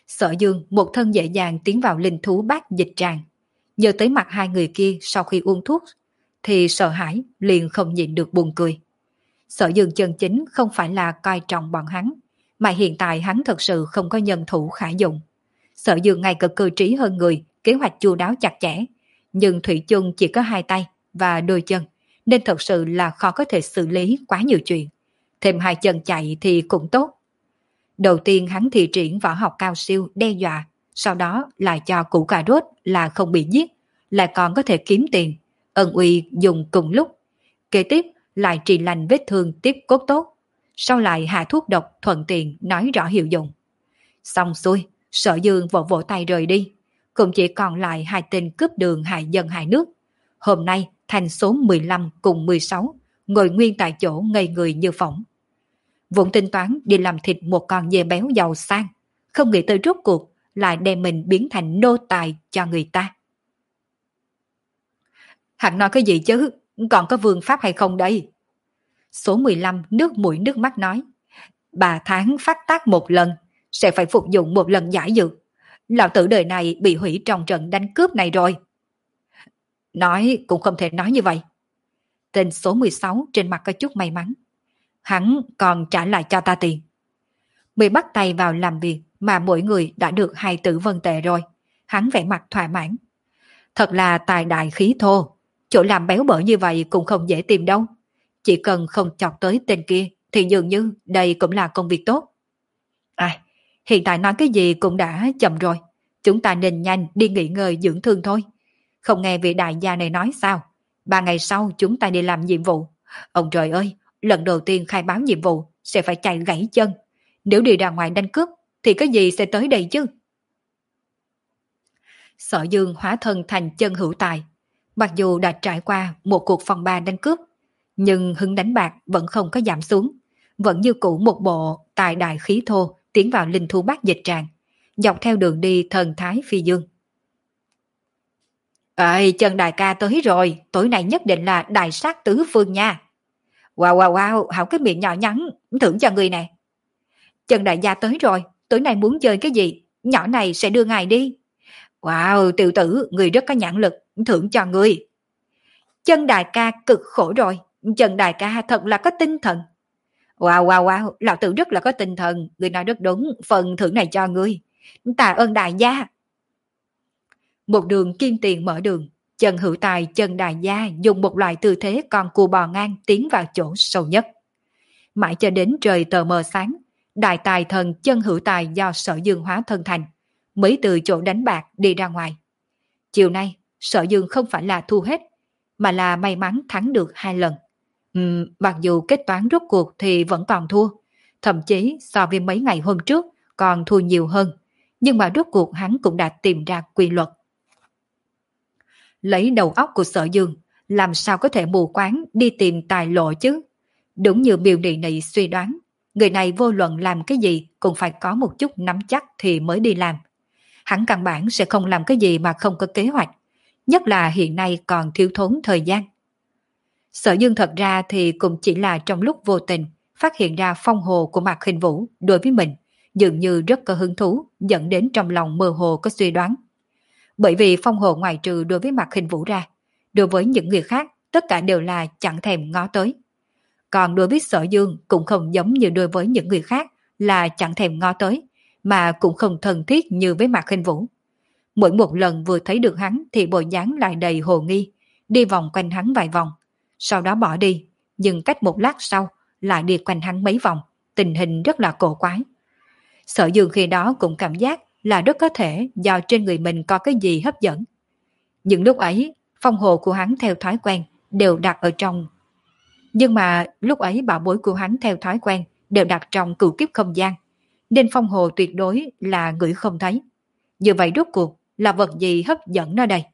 S1: Sở Dương một thân dễ dàng tiến vào linh thú bát dịch tràng. Nhớ tới mặt hai người kia sau khi uống thuốc, thì sợ hãi liền không nhịn được buồn cười. Sở Dương chân chính không phải là coi trọng bọn hắn, mà hiện tại hắn thật sự không có nhân thủ khả dụng. Sở Dương ngay cả cơ trí hơn người, kế hoạch chu đáo chặt chẽ, nhưng Thủy chung chỉ có hai tay và đôi chân, nên thật sự là khó có thể xử lý quá nhiều chuyện. Thêm hai chân chạy thì cũng tốt. Đầu tiên hắn thi triển võ học cao siêu đe dọa, sau đó lại cho củ cà rốt là không bị giết, lại còn có thể kiếm tiền, ân uy dùng cùng lúc. Kế tiếp lại trị lành vết thương tiếp cốt tốt, sau lại hạ thuốc độc thuận tiện nói rõ hiệu dụng. Xong xuôi, Sở Dương vỗ vỗ tay rời đi, cũng chỉ còn lại hai tên cướp đường hại dân hại nước. Hôm nay thành số mười lăm cùng mười sáu, ngồi nguyên tại chỗ ngây người như phỏng. Vốn tính toán đi làm thịt một con dê béo giàu sang, không nghĩ tới rốt cuộc lại đem mình biến thành nô tài cho người ta. Hắn nói cái gì chứ, còn có vương pháp hay không đây? Số mười lăm nước mũi nước mắt nói, ba tháng phát tác một lần, sẽ phải phục dụng một lần giải dược. Lão tử đời này bị hủy trong trận đánh cướp này rồi. Nói cũng không thể nói như vậy. Tên số mười sáu trên mặt có chút may mắn. Hắn còn trả lại cho ta tiền. Mới bắt tay vào làm việc mà mỗi người đã được hai tử vân tệ rồi. Hắn vẻ mặt thỏa mãn. Thật là tài đại khí thô. Chỗ làm béo bở như vậy cũng không dễ tìm đâu. Chỉ cần không chọc tới tên kia thì dường như đây cũng là công việc tốt. À, hiện tại nói cái gì cũng đã chậm rồi. Chúng ta nên nhanh đi nghỉ ngơi dưỡng thương thôi. Không nghe vị đại gia này nói sao? Ba ngày sau chúng ta đi làm nhiệm vụ. Ông trời ơi, lần đầu tiên khai báo nhiệm vụ sẽ phải chạy gãy chân. Nếu đi ra ngoài đánh cướp thì cái gì sẽ tới đây chứ? Sở Dương hóa thân thành chân hữu tài. Mặc dù đã trải qua một cuộc phong ba đánh cướp, nhưng hứng đánh bạc vẫn không có giảm xuống. Vẫn như cũ một bộ tài đại khí thô tiến vào linh thú bát dịch tràng, dọc theo đường đi thần thái phi dương. Ê, chân đại ca tới rồi, tối nay nhất định là đại sát tứ phương nha. Wow wow wow, hảo cái miệng nhỏ nhắn, thưởng cho người nè. Chân đại gia tới rồi, tối nay muốn chơi cái gì, nhỏ này sẽ đưa ngài đi. Wow, tiểu tử, người rất có nhãn lực, thưởng cho người. Chân đại ca cực khổ rồi, chân đại ca thật là có tinh thần. Wow wow wow, lão tử rất là có tinh thần, người nói rất đúng, phần thưởng này cho ngươi. Tạ ơn đại gia. Một đường kim tiền mở đường, chân hữu tài chân đại gia dùng một loại tư thế con cua bò ngang tiến vào chỗ sâu nhất. Mãi cho đến trời tờ mờ sáng, đại tài thần chân hữu tài do Sở Dương hóa thân thành, mới từ chỗ đánh bạc đi ra ngoài. Chiều nay, Sở Dương không phải là thu hết, mà là may mắn thắng được hai lần. Uhm, mặc dù kết toán rốt cuộc thì vẫn còn thua, thậm chí so với mấy ngày hôm trước còn thua nhiều hơn, nhưng mà rốt cuộc hắn cũng đã tìm ra quy luật. Lấy đầu óc của Sở Dương, làm sao có thể mù quáng đi tìm tài lộ chứ? Đúng như Miêu Nị Nị suy đoán, người này vô luận làm cái gì cũng phải có một chút nắm chắc thì mới đi làm. Hắn căn bản sẽ không làm cái gì mà không có kế hoạch, nhất là hiện nay còn thiếu thốn thời gian. Sở Dương thật ra thì cũng chỉ là trong lúc vô tình phát hiện ra phong hồ của Mạc Khinh Vũ đối với mình, dường như rất có hứng thú, dẫn đến trong lòng mơ hồ có suy đoán. Bởi vì phong hồ ngoài trừ đối với Mạc Khinh Vũ ra, đối với những người khác tất cả đều là chẳng thèm ngó tới. Còn đối với Sở Dương cũng không giống như đối với những người khác là chẳng thèm ngó tới, mà cũng không thân thiết như với Mạc Khinh Vũ. Mỗi một lần vừa thấy được hắn thì bộ dáng lại đầy hồ nghi, đi vòng quanh hắn vài vòng, sau đó bỏ đi, nhưng cách một lát sau lại đi quanh hắn mấy vòng, tình hình rất là cổ quái. Sở Dương khi đó cũng cảm giác là rất có thể do trên người mình có cái gì hấp dẫn. Nhưng lúc ấy, phong hồ của hắn theo thói quen đều đặt ở trong. Nhưng mà lúc ấy bảo bối của hắn theo thói quen đều đặt trong cửu kiếp không gian, nên phong hồ tuyệt đối là ngửi không thấy. Như vậy rốt cuộc là vật gì hấp dẫn nó đây?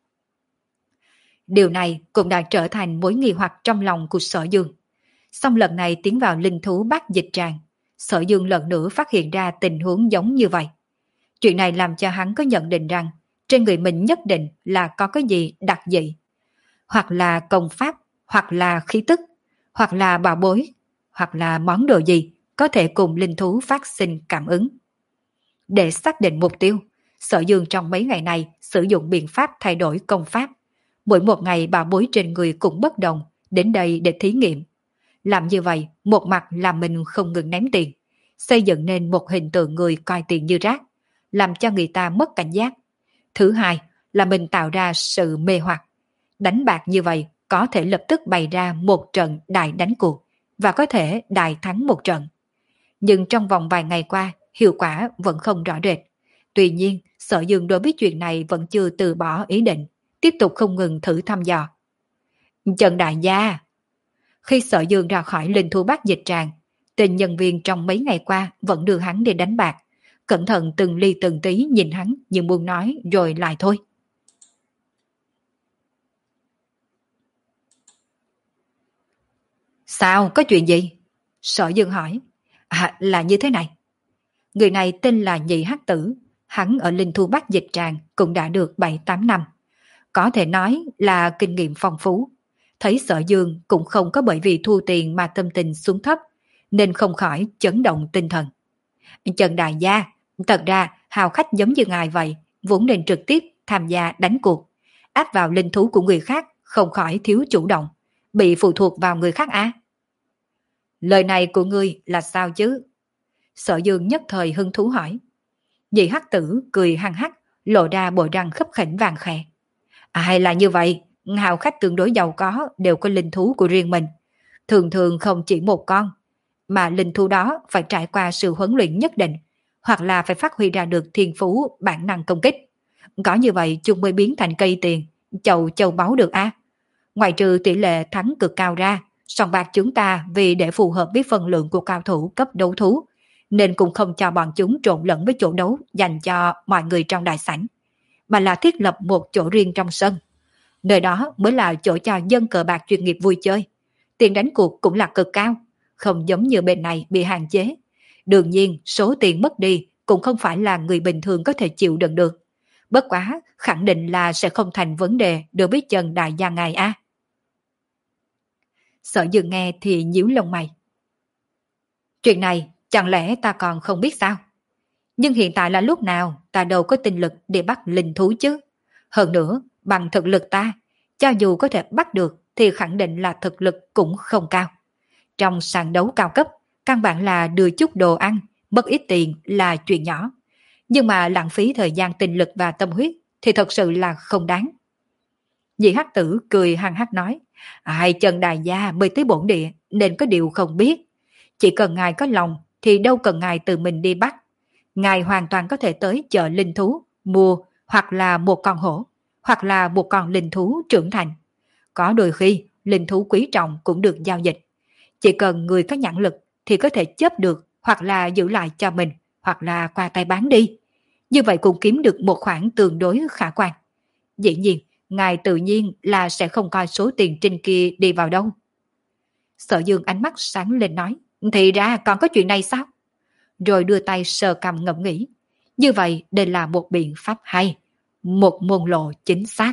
S1: Điều này cũng đã trở thành mối nghi hoặc trong lòng của Sở Dương. Xong lần này tiến vào linh thú bát dịch tràng, Sở Dương lần nữa phát hiện ra tình huống giống như vậy. Chuyện này làm cho hắn có nhận định rằng trên người mình nhất định là có cái gì đặc dị. Hoặc là công pháp, hoặc là khí tức, hoặc là bảo bối, hoặc là món đồ gì có thể cùng linh thú phát sinh cảm ứng. Để xác định mục tiêu, Sở Dương trong mấy ngày này sử dụng biện pháp thay đổi công pháp. Mỗi một ngày bảo bối trên người cũng bất đồng, đến đây để thí nghiệm. Làm như vậy, một mặt là mình không ngừng ném tiền, xây dựng nên một hình tượng người coi tiền như rác, làm cho người ta mất cảnh giác. Thứ hai là mình tạo ra sự mê hoặc. Đánh bạc như vậy có thể lập tức bày ra một trận đại đánh cuộc và có thể đại thắng một trận. Nhưng trong vòng vài ngày qua, hiệu quả vẫn không rõ rệt. Tuy nhiên, Sở Dương đối với chuyện này vẫn chưa từ bỏ ý định, tiếp tục không ngừng thử thăm dò. Trần đại gia, khi Sở Dương ra khỏi linh thú bát dịch tràng, tên nhân viên trong mấy ngày qua vẫn đưa hắn đi đánh bạc, cẩn thận từng ly từng tí nhìn hắn như muốn nói rồi lại thôi. Sao, có chuyện gì? Sở Dương hỏi. À, là như thế này. Người này tên là Nhị Hắc Tử, hắn ở linh thu bát dịch tràng cũng đã được bảy tám năm. Có thể nói là kinh nghiệm phong phú. Thấy Sở Dương cũng không có bởi vì thu tiền mà tâm tình xuống thấp, nên không khỏi chấn động tinh thần. Trần đại gia, thật ra hào khách giống như ngài vậy, vốn nên trực tiếp tham gia đánh cuộc. Áp vào linh thú của người khác không khỏi thiếu chủ động, bị phụ thuộc vào người khác á. Lời này của ngươi là sao chứ? Sở Dương nhất thời hứng thú hỏi. Nhị Hắc Tử cười hăng hắc, lộ ra bộ răng khấp khỉnh vàng khè. À, hay là như vậy, hào khách tương đối giàu có đều có linh thú của riêng mình. Thường thường không chỉ một con, mà linh thú đó phải trải qua sự huấn luyện nhất định, hoặc là phải phát huy ra được thiên phú bản năng công kích. Có như vậy chúng mới biến thành cây tiền, chầu châu báu được á. Ngoài trừ tỷ lệ thắng cực cao ra, sòng bạc chúng ta vì để phù hợp với phần lượng của cao thủ cấp đấu thú, nên cũng không cho bọn chúng trộn lẫn với chỗ đấu dành cho mọi người trong đại sảnh, mà là thiết lập một chỗ riêng trong sân. Nơi đó mới là chỗ cho dân cờ bạc chuyên nghiệp vui chơi. Tiền đánh cuộc cũng là cực cao, không giống như bên này bị hạn chế. Đương nhiên số tiền mất đi cũng không phải là người bình thường có thể chịu đựng được. Bất quá khẳng định là sẽ không thành vấn đề đối với Trần đại gia ngài a. Sở Dương nghe thì nhíu lông mày. Chuyện này chẳng lẽ ta còn không biết sao? Nhưng hiện tại là lúc nào ta đâu có tinh lực để bắt linh thú chứ. Hơn nữa, bằng thực lực ta, cho dù có thể bắt được thì khẳng định là thực lực cũng không cao. Trong sàn đấu cao cấp, căn bản là đưa chút đồ ăn, mất ít tiền là chuyện nhỏ. Nhưng mà lãng phí thời gian tinh lực và tâm huyết thì thật sự là không đáng. Nhị Hắc Tử cười hăng hắc nói, ai Trần đại gia mới tới bổn địa nên có điều không biết. Chỉ cần ngài có lòng thì đâu cần ngài tự mình đi bắt. Ngài hoàn toàn có thể tới chợ linh thú, mua hoặc là một con hổ, hoặc là một con linh thú trưởng thành. Có đôi khi linh thú quý trọng cũng được giao dịch. Chỉ cần người có nhãn lực thì có thể chấp được, hoặc là giữ lại cho mình, hoặc là qua tay bán đi. Như vậy cũng kiếm được một khoản tương đối khả quan. Dĩ nhiên, ngài tự nhiên là sẽ không coi số tiền trên kia đi vào đâu. Sở Dương ánh mắt sáng lên nói, thì ra còn có chuyện này sao? Rồi đưa tay sờ cằm ngẫm nghĩ. Như vậy đây là một biện pháp hay, một môn lộ chính xác.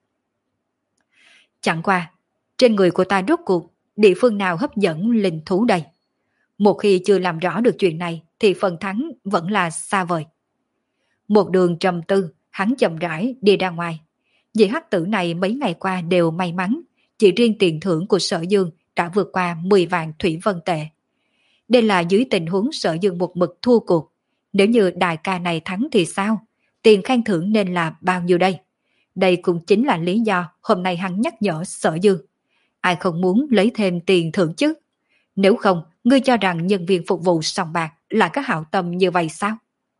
S1: Chẳng qua, trên người của ta rốt cuộc, địa phương nào hấp dẫn linh thú đây? Một khi chưa làm rõ được chuyện này thì phần thắng vẫn là xa vời. Một đường trầm tư, hắn chậm rãi đi ra ngoài. Vị Hắc Tử này mấy ngày qua đều may mắn, chỉ riêng tiền thưởng của Sở Dương đã vượt qua mười vạn thủy vân tệ. Đây là dưới tình huống Sở Dương một mực thua cuộc. Nếu như đại ca này thắng thì sao? Tiền khen thưởng nên là bao nhiêu đây? Đây cũng chính là lý do hôm nay hắn nhắc nhở Sở Dương. Ai không muốn lấy thêm tiền thưởng chứ? Nếu không, ngươi cho rằng nhân viên phục vụ sòng bạc lại có hảo tâm như vậy sao?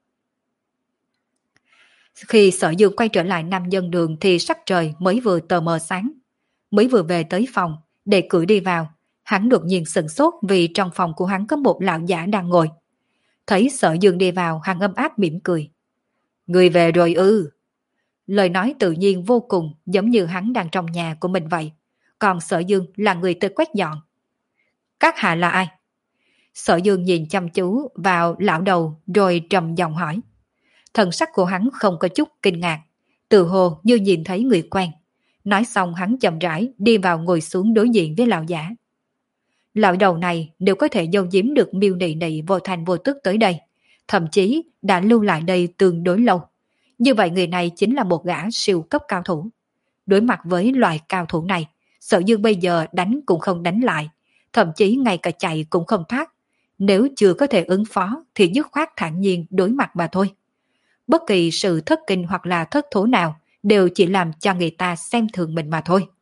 S1: Khi Sở Dương quay trở lại Nam Nhân Đường thì sắc trời mới vừa tờ mờ sáng. Mới vừa về tới phòng, để cửa đi vào, hắn đột nhiên sửng sốt vì trong phòng của hắn có một lão giả đang ngồi. Thấy Sở Dương đi vào, hắn ấm áp mỉm cười. Người về rồi ư? Lời nói tự nhiên vô cùng, giống như hắn đang trong nhà của mình vậy. Còn Sở Dương là người tới quét dọn. Các hạ là ai? Sở Dương nhìn chăm chú vào lão đầu rồi trầm giọng hỏi. Thần sắc của hắn không có chút kinh ngạc, tự hồ như nhìn thấy người quen. Nói xong hắn chậm rãi đi vào ngồi xuống đối diện với lão giả. Lão đầu này nếu có thể giấu giếm được Miêu Nị Nị vô thành vô tức tới đây, thậm chí đã lưu lại đây tương đối lâu. Như vậy người này chính là một gã siêu cấp cao thủ. Đối mặt với loại cao thủ này, Sở Dương bây giờ đánh cũng không đánh lại, thậm chí ngay cả chạy cũng không thoát. Nếu chưa có thể ứng phó thì dứt khoát thản nhiên đối mặt mà thôi. Bất kỳ sự thất kinh hoặc là thất thố nào đều chỉ làm cho người ta xem thường mình mà thôi.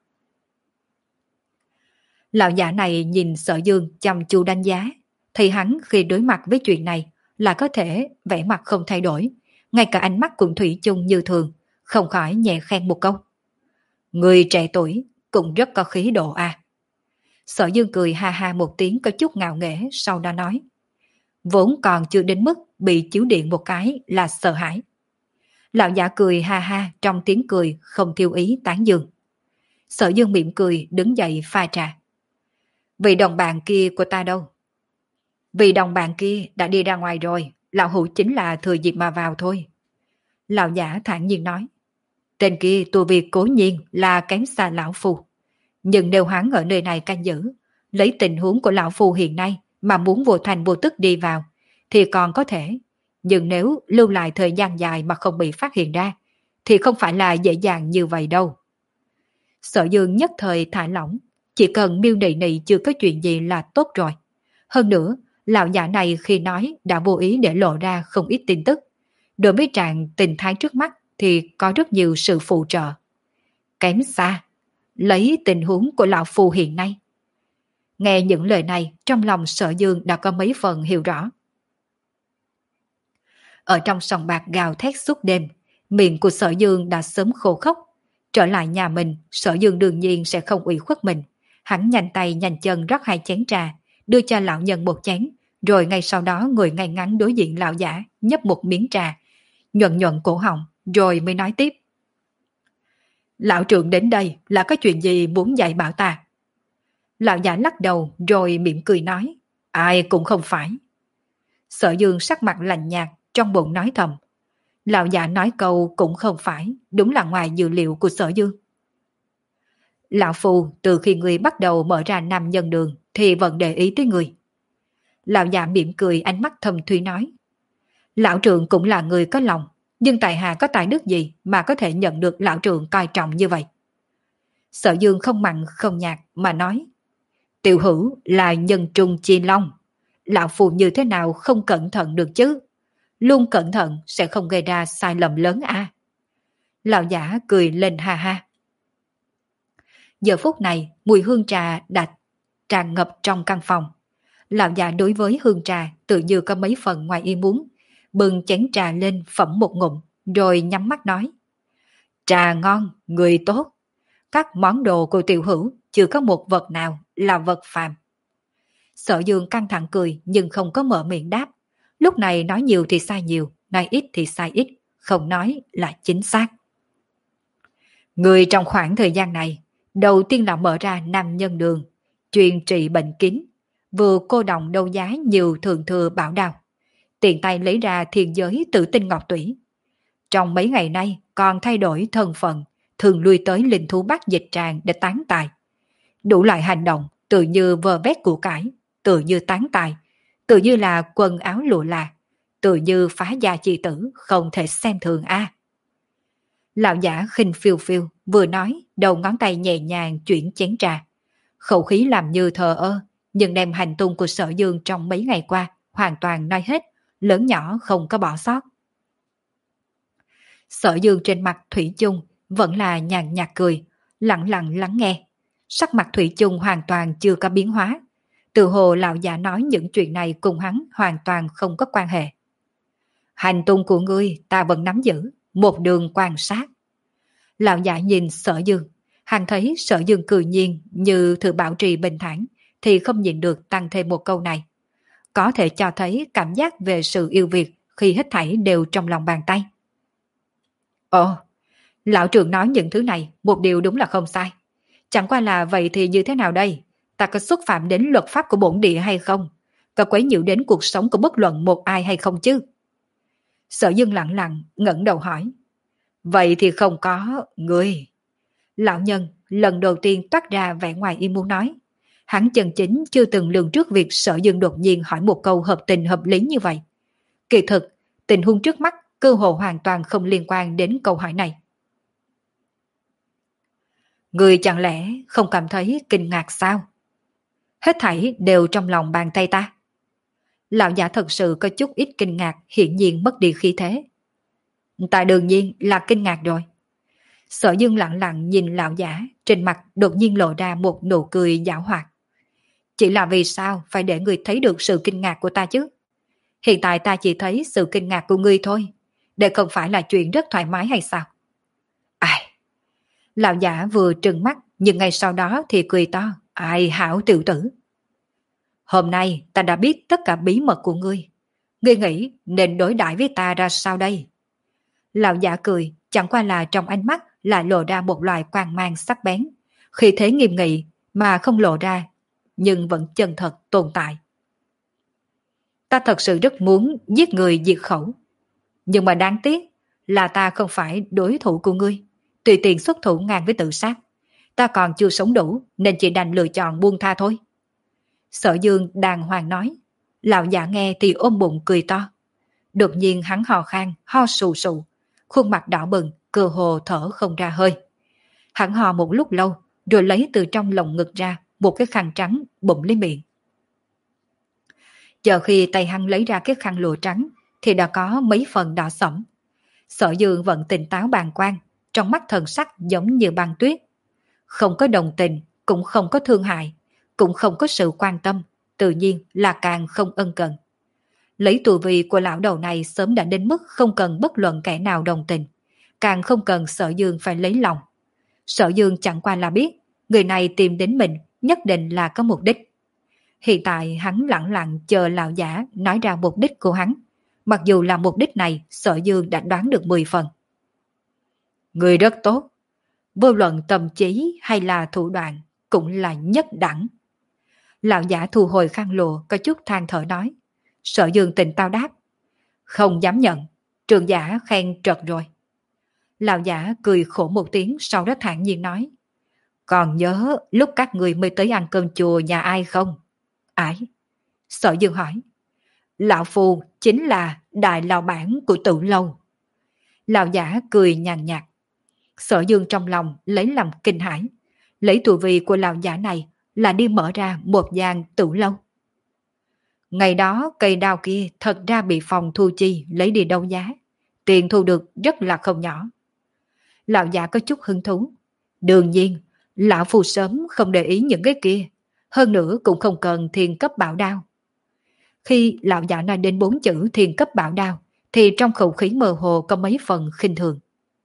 S1: Lão giả này nhìn Sở Dương chăm chú đánh giá, thì hắn khi đối mặt với chuyện này là có thể vẻ mặt không thay đổi, ngay cả ánh mắt cũng thủy chung như thường, không khỏi nhẹ khen một câu. Người trẻ tuổi cũng rất có khí độ à. Sở Dương cười ha ha một tiếng có chút ngạo nghễ, sau đó nói. Vốn còn chưa đến mức bị chiếu điện một cái là sợ hãi. Lão giả cười ha ha trong tiếng cười không thiêu ý tán dương. Sở Dương mỉm cười đứng dậy pha trà. Vị đồng bạn kia của ta đâu? Vị đồng bạn kia đã đi ra ngoài rồi, lão hữu chính là thừa dịp mà vào thôi. Lão giả thản nhiên nói. Tên kia tu vi cố nhiên là kém xa lão phu. Nhưng nếu hắn ở nơi này canh giữ, lấy tình huống của lão phu hiện nay mà muốn vô thành vô tức đi vào, thì còn có thể. Nhưng nếu lưu lại thời gian dài mà không bị phát hiện ra, thì không phải là dễ dàng như vậy đâu. Sở Dương nhất thời thả lỏng, chỉ cần miêu nị nị chưa có chuyện gì là tốt rồi. Hơn nữa, lão giả này khi nói đã vô ý để lộ ra không ít tin tức. Đối với trạng tình thái trước mắt thì có rất nhiều sự phụ trợ. Kém xa, lấy tình huống của lão phu hiện nay. Nghe những lời này, trong lòng Sở Dương đã có mấy phần hiểu rõ. Ở trong sòng bạc gào thét suốt đêm, miệng của Sở Dương đã sớm khô khốc. Trở lại nhà mình, Sở Dương đương nhiên sẽ không ủy khuất mình. Hắn nhanh tay nhanh chân rót hai chén trà, đưa cho lão nhân một chén, rồi ngay sau đó ngồi ngay ngắn đối diện lão giả, nhấp một miếng trà, nhuận nhuận cổ họng, rồi mới nói tiếp. Lão trưởng đến đây là có chuyện gì muốn dạy bảo ta? Lão giả lắc đầu rồi mỉm cười nói. Ai cũng không phải. Sở Dương sắc mặt lạnh nhạt, trong bụng nói thầm. Lão giả nói câu cũng không phải, đúng là ngoài dự liệu của Sở Dương. Lão Phu từ khi người bắt đầu mở ra nam nhân đường thì vẫn để ý tới người. Lão giả mỉm cười ánh mắt thầm thủy nói. Lão trưởng cũng là người có lòng, nhưng tại hạ có tài đức gì mà có thể nhận được lão trưởng coi trọng như vậy? Sở Dương không mặn không nhạt mà nói. Tiểu hữu là nhân trung chi long. Lão Phu như thế nào không cẩn thận được chứ? Luôn cẩn thận sẽ không gây ra sai lầm lớn à? Lão giả cười lên ha ha. Giờ phút này, mùi hương trà đã tràn ngập trong căn phòng. Lão già đối với hương trà tự như có mấy phần ngoài ý muốn, bưng chén trà lên phẩm một ngụm, rồi nhắm mắt nói. Trà ngon, người tốt. Các món đồ của tiểu hữu chưa có một vật nào là vật phàm. Sở Dương căng thẳng cười nhưng không có mở miệng đáp. Lúc này nói nhiều thì sai nhiều, nói ít thì sai ít, không nói là chính xác. Người trong khoảng thời gian này, đầu tiên là mở ra nam nhân đường, chuyên trị bệnh kín, vừa cô đồng đấu giá nhiều thường thừa bảo đao, tiện tay lấy ra thiên giới tử tinh ngọc tủy. Trong mấy ngày nay còn thay đổi thân phận, thường lui tới linh thú bát dịch tràng để tán tài. Đủ loại hành động tự như vơ vét của cải, tự như tán tài, tự như là quần áo lụa là, tự như phá gia chi tử không thể xem thường a. À. Lão giả khinh phiêu phiêu, vừa nói, đầu ngón tay nhẹ nhàng chuyển chén trà. Khẩu khí làm như thờ ơ, nhưng đem hành tung của Sở Dương trong mấy ngày qua hoàn toàn nói hết, lớn nhỏ không có bỏ sót. Sở Dương trên mặt thủy chung vẫn là nhàn nhạt cười, lặng lặng lắng nghe. Sắc mặt thủy chung hoàn toàn chưa có biến hóa. Từ hồ lão giả nói những chuyện này cùng hắn hoàn toàn không có quan hệ. Hành tung của ngươi ta vẫn nắm giữ, một đường quan sát. Lão giả nhìn Sở Dương, hắn thấy Sở Dương cười nhiên như thử bảo trì bình thản, thì không nhìn được tăng thêm một câu này. Có thể cho thấy cảm giác về sự yêu Việt khi hết thảy đều trong lòng bàn tay. Ồ, lão trưởng nói những thứ này một điều đúng là không sai. Chẳng qua là vậy thì như thế nào đây? Ta có xúc phạm đến luật pháp của bổn địa hay không? Có quấy nhiễu đến cuộc sống của bất luận một ai hay không chứ? Sở Dương lặng lặng ngẩng đầu hỏi. Vậy thì không có, ngươi. Lão nhân lần đầu tiên toát ra vẻ ngoài ý muốn nói. Hắn chân chính chưa từng lường trước việc Sở Dương đột nhiên hỏi một câu hợp tình hợp lý như vậy. Kỳ thực, tình huống trước mắt cơ hồ hoàn toàn không liên quan đến câu hỏi này. Người chẳng lẽ không cảm thấy kinh ngạc sao? Hết thảy đều trong lòng bàn tay ta. Lão giả thật sự có chút ít kinh ngạc, hiển nhiên mất đi khí thế. Ta đương nhiên là kinh ngạc rồi. Sở Dương lặng lặng nhìn lão giả, trên mặt đột nhiên lộ ra một nụ cười giảo hoạt. Chỉ là vì sao phải để người thấy được sự kinh ngạc của ta chứ? Hiện tại ta chỉ thấy sự kinh ngạc của ngươi thôi. Đây không phải là chuyện rất thoải mái hay sao? Ai? Lão giả vừa trừng mắt, nhưng ngay sau đó thì cười to. Ai hảo tiểu tử? Hôm nay ta đã biết tất cả bí mật của ngươi. Ngươi nghĩ nên đối đãi với ta ra sao đây? Lão giả cười, chẳng qua là trong ánh mắt lại lộ ra một loại quang mang sắc bén. Khi thế nghiêm nghị mà không lộ ra, nhưng vẫn chân thật tồn tại. Ta thật sự rất muốn giết người diệt khẩu. Nhưng mà đáng tiếc là ta không phải đối thủ của ngươi. Tùy tiện xuất thủ ngang với tự sát. Ta còn chưa sống đủ nên chỉ đành lựa chọn buông tha thôi. Sở Dương đàng hoàng nói. Lão giả nghe thì ôm bụng cười to. Đột nhiên hắn hò khan, ho sù sù. Khuôn mặt đỏ bừng, cơ hồ thở không ra hơi. Hắn hò một lúc lâu, rồi lấy từ trong lồng ngực ra một cái khăn trắng bụm lấy miệng. Chờ khi tay hắn lấy ra cái khăn lụa trắng, thì đã có mấy phần đỏ sẫm. Sở Dương vẫn tỉnh táo bàng quan, trong mắt thần sắc giống như băng tuyết. Không có đồng tình, cũng không có thương hại, cũng không có sự quan tâm, tự nhiên là càng không ân cần. Lấy tù vị của lão đầu này sớm đã đến mức không cần bất luận kẻ nào đồng tình, càng không cần Sở Dương phải lấy lòng. Sở Dương chẳng qua là biết, người này tìm đến mình nhất định là có mục đích. Hiện tại hắn lặng lặng chờ lão giả nói ra mục đích của hắn. Mặc dù là mục đích này, Sở Dương đã đoán được mười phần. Người rất tốt. Vô luận tâm trí hay là thủ đoạn, cũng là nhất đẳng. Lão giả thu hồi khăn lụa, có chút than thở nói. Sở Dương tình tao đáp. Không dám nhận, trường giả khen trật rồi. Lão giả cười khổ một tiếng, sau đó thản nhiên nói. Còn nhớ lúc các người mới tới ăn cơm chùa nhà ai không? Ai? Sở Dương hỏi. Lão Phu chính là đại lão bản của Tự Lâu. Lão giả cười nhàn nhạt. Sở Dương trong lòng lấy làm kinh hãi. Lấy tù vị của lão giả này là đi mở ra một gian Tự Lâu. Ngày đó cây đao kia thật ra bị phòng thu chi lấy đi đấu giá. Tiền thu được rất là không nhỏ. Lão giả có chút hứng thú. Đương nhiên, lão Phu sớm không để ý những cái kia. Hơn nữa cũng không cần thiên cấp bảo đao. Khi lão giả nói đến bốn chữ thiên cấp bảo đao, thì trong khẩu khí mơ hồ có mấy phần khinh thường.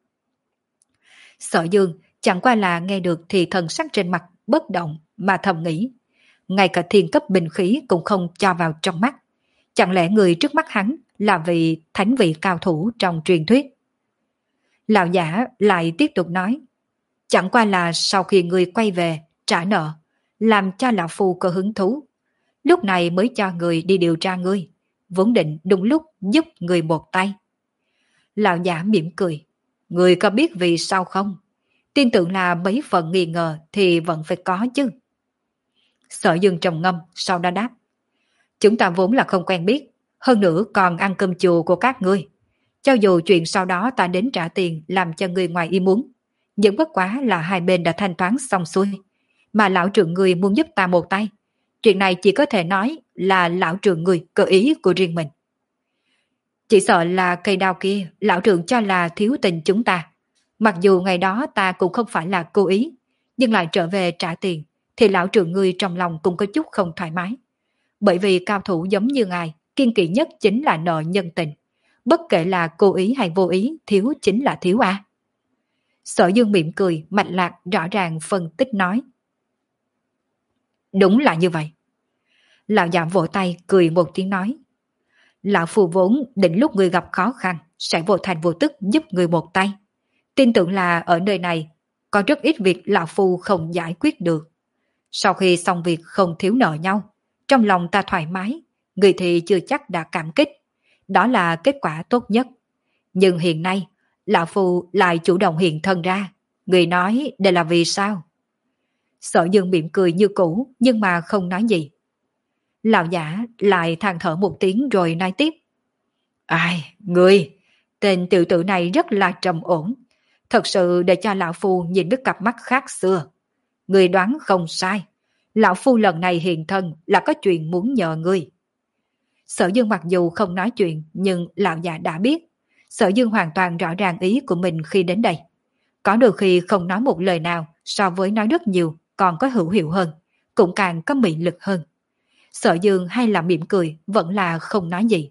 S1: Sở Dương chẳng qua là nghe được thì thần sắc trên mặt bất động mà thầm nghĩ. Ngay cả thiên cấp bình khí cũng không cho vào trong mắt. Chẳng lẽ người trước mắt hắn là vị thánh vị cao thủ trong truyền thuyết? Lão giả lại tiếp tục nói. Chẳng qua là sau khi người quay về trả nợ, làm cho lão Phu có hứng thú. Lúc này mới cho người đi điều tra ngươi, vốn định đúng lúc giúp người một tay. Lão giả mỉm cười. Người có biết vì sao không? Tin tưởng là mấy phần nghi ngờ thì vẫn phải có chứ. Sở Dương trầm ngâm, sau đó đáp. Chúng ta vốn là không quen biết, hơn nữa còn ăn cơm chùa của các ngươi. Cho dù chuyện sau đó ta đến trả tiền làm cho ngươi ngoài ý muốn, nhưng bất quá là hai bên đã thanh toán xong xuôi, mà lão trưởng ngươi muốn giúp ta một tay. Chuyện này chỉ có thể nói là lão trưởng ngươi cơ ý của riêng mình. Chỉ sợ là cây đao kia lão trưởng cho là thiếu tình chúng ta. Mặc dù ngày đó ta cũng không phải là cố ý, nhưng lại trở về trả tiền, thì lão trưởng ngươi trong lòng cũng có chút không thoải mái. Bởi vì cao thủ giống như ngài, kiên kỵ nhất chính là nợ nhân tình. Bất kể là cố ý hay vô ý, thiếu chính là thiếu a. Sở Dương mỉm cười, mạch lạc rõ ràng phân tích nói. Đúng là như vậy. Lão giả vỗ tay cười một tiếng nói. Lão Phu vốn định lúc người gặp khó khăn sẽ vô thành vô tức giúp người một tay. Tin tưởng là ở nơi này có rất ít việc Lão Phu không giải quyết được. Sau khi xong việc không thiếu nợ nhau, trong lòng ta thoải mái, người thì chưa chắc đã cảm kích. Đó là kết quả tốt nhất. Nhưng hiện nay, Lão Phu lại chủ động hiện thân ra. Người nói đây là vì sao? Sở Dương mỉm cười như cũ nhưng mà không nói gì. Lão giả lại than thở một tiếng rồi nói tiếp. Ai, ngươi, tên tiểu tử này rất là trầm ổn. Thật sự để cho lão phu nhìn với cặp mắt khác xưa. Ngươi đoán không sai. Lão phu lần này hiện thân là có chuyện muốn nhờ ngươi. Sở Dương mặc dù không nói chuyện nhưng lão già đã biết. Sở Dương hoàn toàn rõ ràng ý của mình khi đến đây. Có đôi khi không nói một lời nào so với nói rất nhiều còn có hữu hiệu hơn, cũng càng có mị lực hơn. Sở Dương hay là mỉm cười vẫn là không nói gì.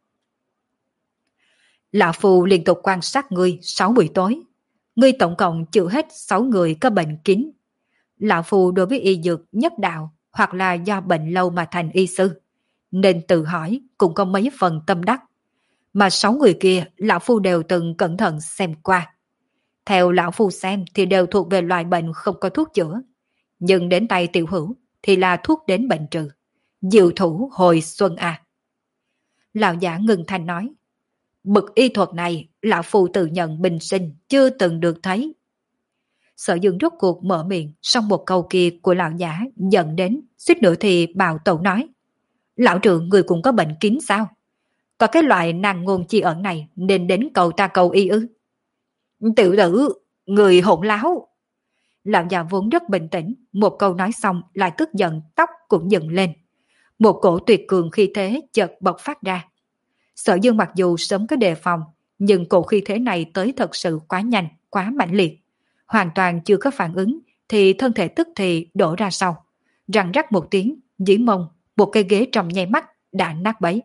S1: Lão phu liên tục quan sát ngươi sáu buổi tối. Ngươi tổng cộng chữa hết sáu người có bệnh kín. Lão phu đối với y dược nhất đạo hoặc là do bệnh lâu mà thành y sư, nên tự hỏi cũng có mấy phần tâm đắc. Mà sáu người kia lão phu đều từng cẩn thận xem qua. Theo lão phu xem thì đều thuộc về loại bệnh không có thuốc chữa. Nhưng đến tay tiểu hữu thì là thuốc đến bệnh trừ. Diệu thủ hồi xuân à. Lão giả ngừng thanh nói. Bực y thuật này lão phu tự nhận bình sinh chưa từng được thấy. Sở Dương rốt cuộc mở miệng, xong một câu kia của lão giả dẫn đến suýt nữa thì bào tẩu nói. Lão trưởng người cũng có bệnh kín sao? Có cái loại nàng ngôn chi ẩn này nên đến cầu ta cầu y ư? Tiểu tử, người hỗn láo. Lão già vốn rất bình tĩnh, một câu nói xong lại tức giận, tóc cũng dựng lên. Một cổ tuyệt cường khí thế chợt bộc phát ra. Sở Dương mặc dù sớm có đề phòng, nhưng cổ khí thế này tới thật sự quá nhanh, quá mãnh liệt. Hoàn toàn chưa có phản ứng thì thân thể tức thì đổ ra sau. Răng rắc một tiếng, dưới mông, một cây ghế trong nháy mắt đã nát bấy.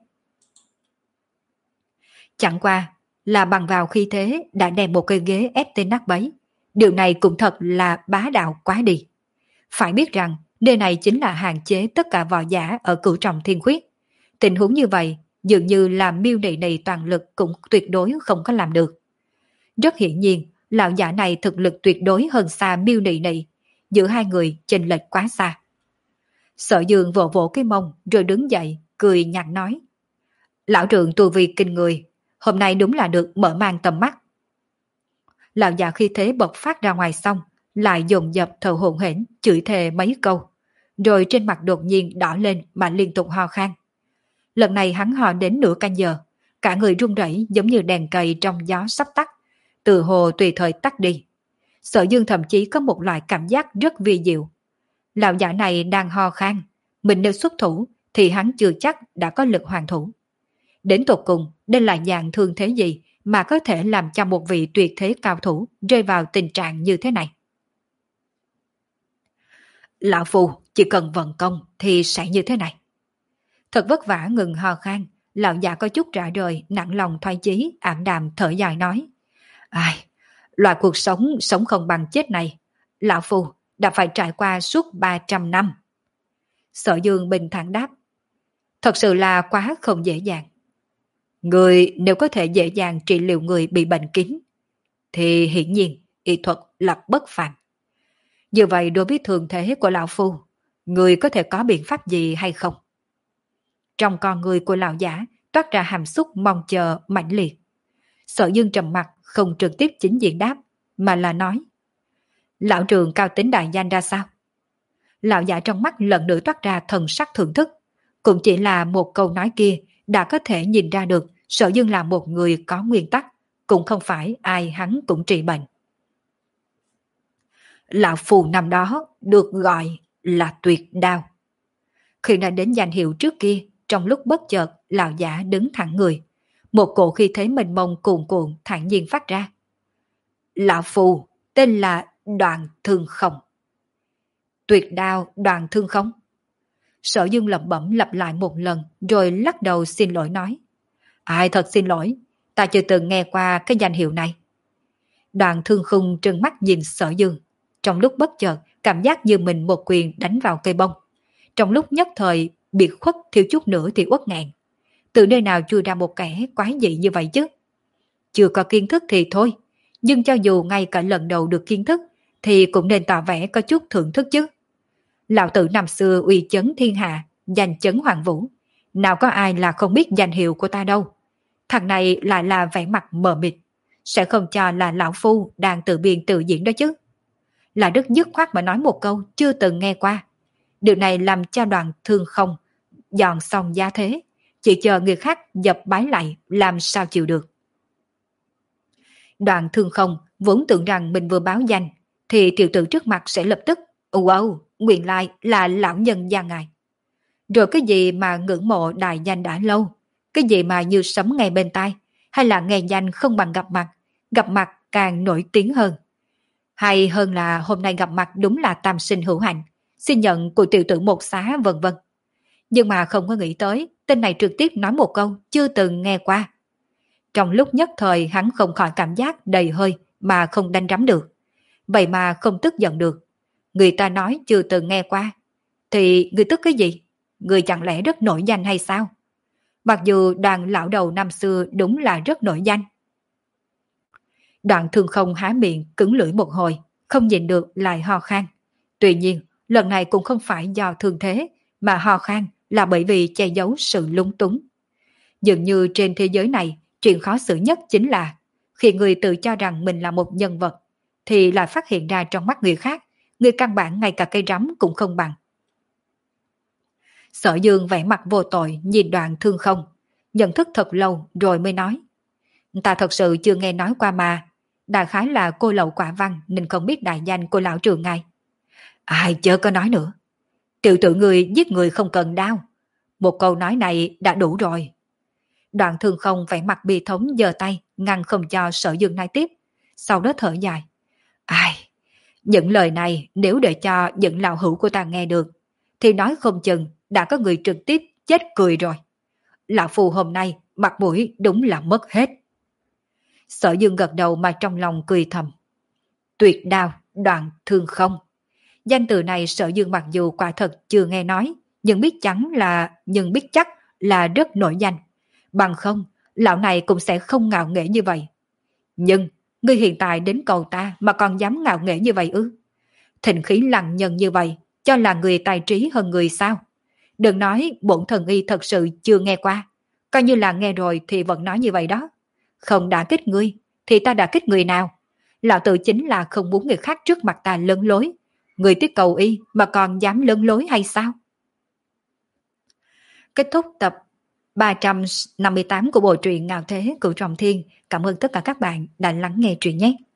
S1: Chẳng qua là bằng vào khí thế đã đem một cây ghế ép tên nát bấy. Điều này cũng thật là bá đạo quá đi. Phải biết rằng nơi này chính là hạn chế tất cả võ giả ở cửu trọng thiên khuyết. Tình huống như vậy dường như là miêu nị nị toàn lực cũng tuyệt đối không có làm được. Rất hiển nhiên lão giả này thực lực tuyệt đối hơn xa miêu nị nị. Giữa hai người chênh lệch quá xa. Sở Dương vỗ vỗ cái mông rồi đứng dậy cười nhạt nói. Lão trưởng tu vi kinh người, hôm nay đúng là được mở mang tầm mắt. Lão già khi thế bộc phát ra ngoài xong, lại dồn dập thở hổn hển chửi thề mấy câu, rồi trên mặt đột nhiên đỏ lên mà liên tục ho khan. Lần này hắn ho đến nửa canh giờ, cả người run rẩy giống như đèn cầy trong gió sắp tắt, từ hồ tùy thời tắt đi. Sở Dương thậm chí có một loại cảm giác rất vi diệu. Lão giả này đang ho khan, mình nếu xuất thủ thì hắn chưa chắc đã có lực hoàn thủ. Đến tột cùng, đây là dạng thương thế gì mà có thể làm cho một vị tuyệt thế cao thủ rơi vào tình trạng như thế này? Lão Phu chỉ cần vận công thì sẽ như thế này. Thật vất vả ngừng ho khan, lão già có chút rã rời, nặng lòng thoái chí, ảm đạm thở dài nói. Ai, loại cuộc sống sống không bằng chết này, Lão Phu đã phải trải qua suốt ba trăm năm. Sở Dương bình thản đáp. Thật sự là quá không dễ dàng. Người nếu có thể dễ dàng trị liệu người bị bệnh kín, thì hiển nhiên y thuật là bất phàm. Như vậy đối với thường thế của Lão Phu, người có thể có biện pháp gì hay không? Trong con người của lão giả toát ra hàm xúc mong chờ mãnh liệt. Sở Dương trầm mặt không trực tiếp chính diện đáp, mà là nói. Lão trường cao tính đại danh ra sao? Lão giả trong mắt lần nữa toát ra thần sắc thưởng thức. Cũng chỉ là một câu nói kia đã có thể nhìn ra được Sở Dương là một người có nguyên tắc, cũng không phải ai hắn cũng trị bệnh. Lão phù năm đó được gọi là tuyệt đao. Khi nói đến danh hiệu trước kia, trong lúc bất chợt lão giả đứng thẳng người, một cổ khí thế mênh mông cuồn cuộn thản nhiên phát ra. Lão phù tên là Đoàn Thương Không. Tuyệt đao Đoàn Thương Không? Sở Dương lẩm bẩm lặp lại một lần rồi lắc đầu xin lỗi nói. Ai thật xin lỗi, ta chưa từng nghe qua cái danh hiệu này. Đoàn Thương Không trừng mắt nhìn Sở Dương, trong lúc bất chợt cảm giác như mình một quyền đánh vào cây bông. Trong lúc nhất thời biệt khuất thiếu chút nữa thì uất ngạn. Từ nơi nào chui ra một kẻ quái dị như vậy chứ? Chưa có kiến thức thì thôi, nhưng cho dù ngay cả lần đầu được kiến thức thì cũng nên tỏ vẻ có chút thưởng thức chứ. Lão tử năm xưa uy chấn thiên hạ, danh chấn hoàng vũ, nào có ai là không biết danh hiệu của ta đâu. Thằng này lại là vẻ mặt mờ mịt, sẽ không cho là lão phu đang tự biên tự diễn đó chứ. Là Đức dứt khoát mà nói một câu chưa từng nghe qua. Điều này làm cho Đoàn Thương Không dọn xong giá thế, chỉ chờ người khác dập bái lại làm sao chịu được. Đoạn Thương Không vốn tưởng rằng mình vừa báo danh thì tiểu tử trước mặt sẽ lập tức wow, nguyên lai là lão nhân gia ngài. Rồi cái gì mà ngưỡng mộ đại danh đã lâu, cái gì mà như sấm nghe bên tai, hay là nghe danh không bằng gặp mặt, gặp mặt càng nổi tiếng hơn. Hay hơn là hôm nay gặp mặt đúng là tam sinh hữu hạnh, xin nhận của tiểu tử một xá vân vân. Nhưng mà không có nghĩ tới, tên này trực tiếp nói một câu chưa từng nghe qua. Trong lúc nhất thời hắn không khỏi cảm giác đầy hơi mà không đánh rắm được. Vậy mà không tức giận được. Người ta nói chưa từng nghe qua. Thì người tức cái gì? Người chẳng lẽ rất nổi danh hay sao? Mặc dù đoàn lão đầu năm xưa đúng là rất nổi danh. Đoạn Thương Không há miệng cứng lưỡi một hồi, không nhìn được lại ho khan. Tuy nhiên, lần này cũng không phải do thương thế, mà ho khan là bởi vì che giấu sự lung túng. Dường như trên thế giới này, chuyện khó xử nhất chính là khi người tự cho rằng mình là một nhân vật, thì lại phát hiện ra trong mắt người khác, người căn bản ngay cả cây rắm cũng không bằng. Sở Dương vẻ mặt vô tội nhìn Đoạn Thương Không, nhận thức thật lâu rồi mới nói. Ta thật sự chưa nghe nói qua mà, đại khái là cô lậu quả văn nên không biết đại danh của lão trường ngài. Ai chớ có nói nữa. Tiểu tử người giết người không cần đau. Một câu nói này đã đủ rồi. Đoạn Thương Không vẻ mặt bi thống giơ tay ngăn không cho Sở Dương nói tiếp, sau đó thở dài. Ai, những lời này nếu để cho những lão hữu của ta nghe được thì nói không chừng đã có người trực tiếp chết cười rồi. Lão phù hôm nay mặt mũi đúng là mất hết. Sở Dương gật đầu mà trong lòng cười thầm. Tuyệt đao, Đoạn Thương Không. Danh từ này Sở Dương mặc dù quả thật chưa nghe nói, nhưng biết chắn là nhưng biết chắc là rất nổi danh. Bằng không, lão này cũng sẽ không ngạo nghễ như vậy. Nhưng, ngươi hiện tại đến cầu ta mà còn dám ngạo nghễ như vậy ư? Thịnh khí lăng nhân như vậy, cho là người tài trí hơn người sao? Đừng nói bổn thần y thật sự chưa nghe qua. Coi như là nghe rồi thì vẫn nói như vậy đó. Không đả kích ngươi, thì ta đả kích người nào? Lão tự chính là không muốn người khác trước mặt ta lấn lối. Người tiếc cầu y mà còn dám lấn lối hay sao? Kết thúc tập ba trăm năm mươi tám của bộ truyện Ngạo Thế Cửu Trọng Thiên. Cảm ơn tất cả các bạn đã lắng nghe truyện nhé.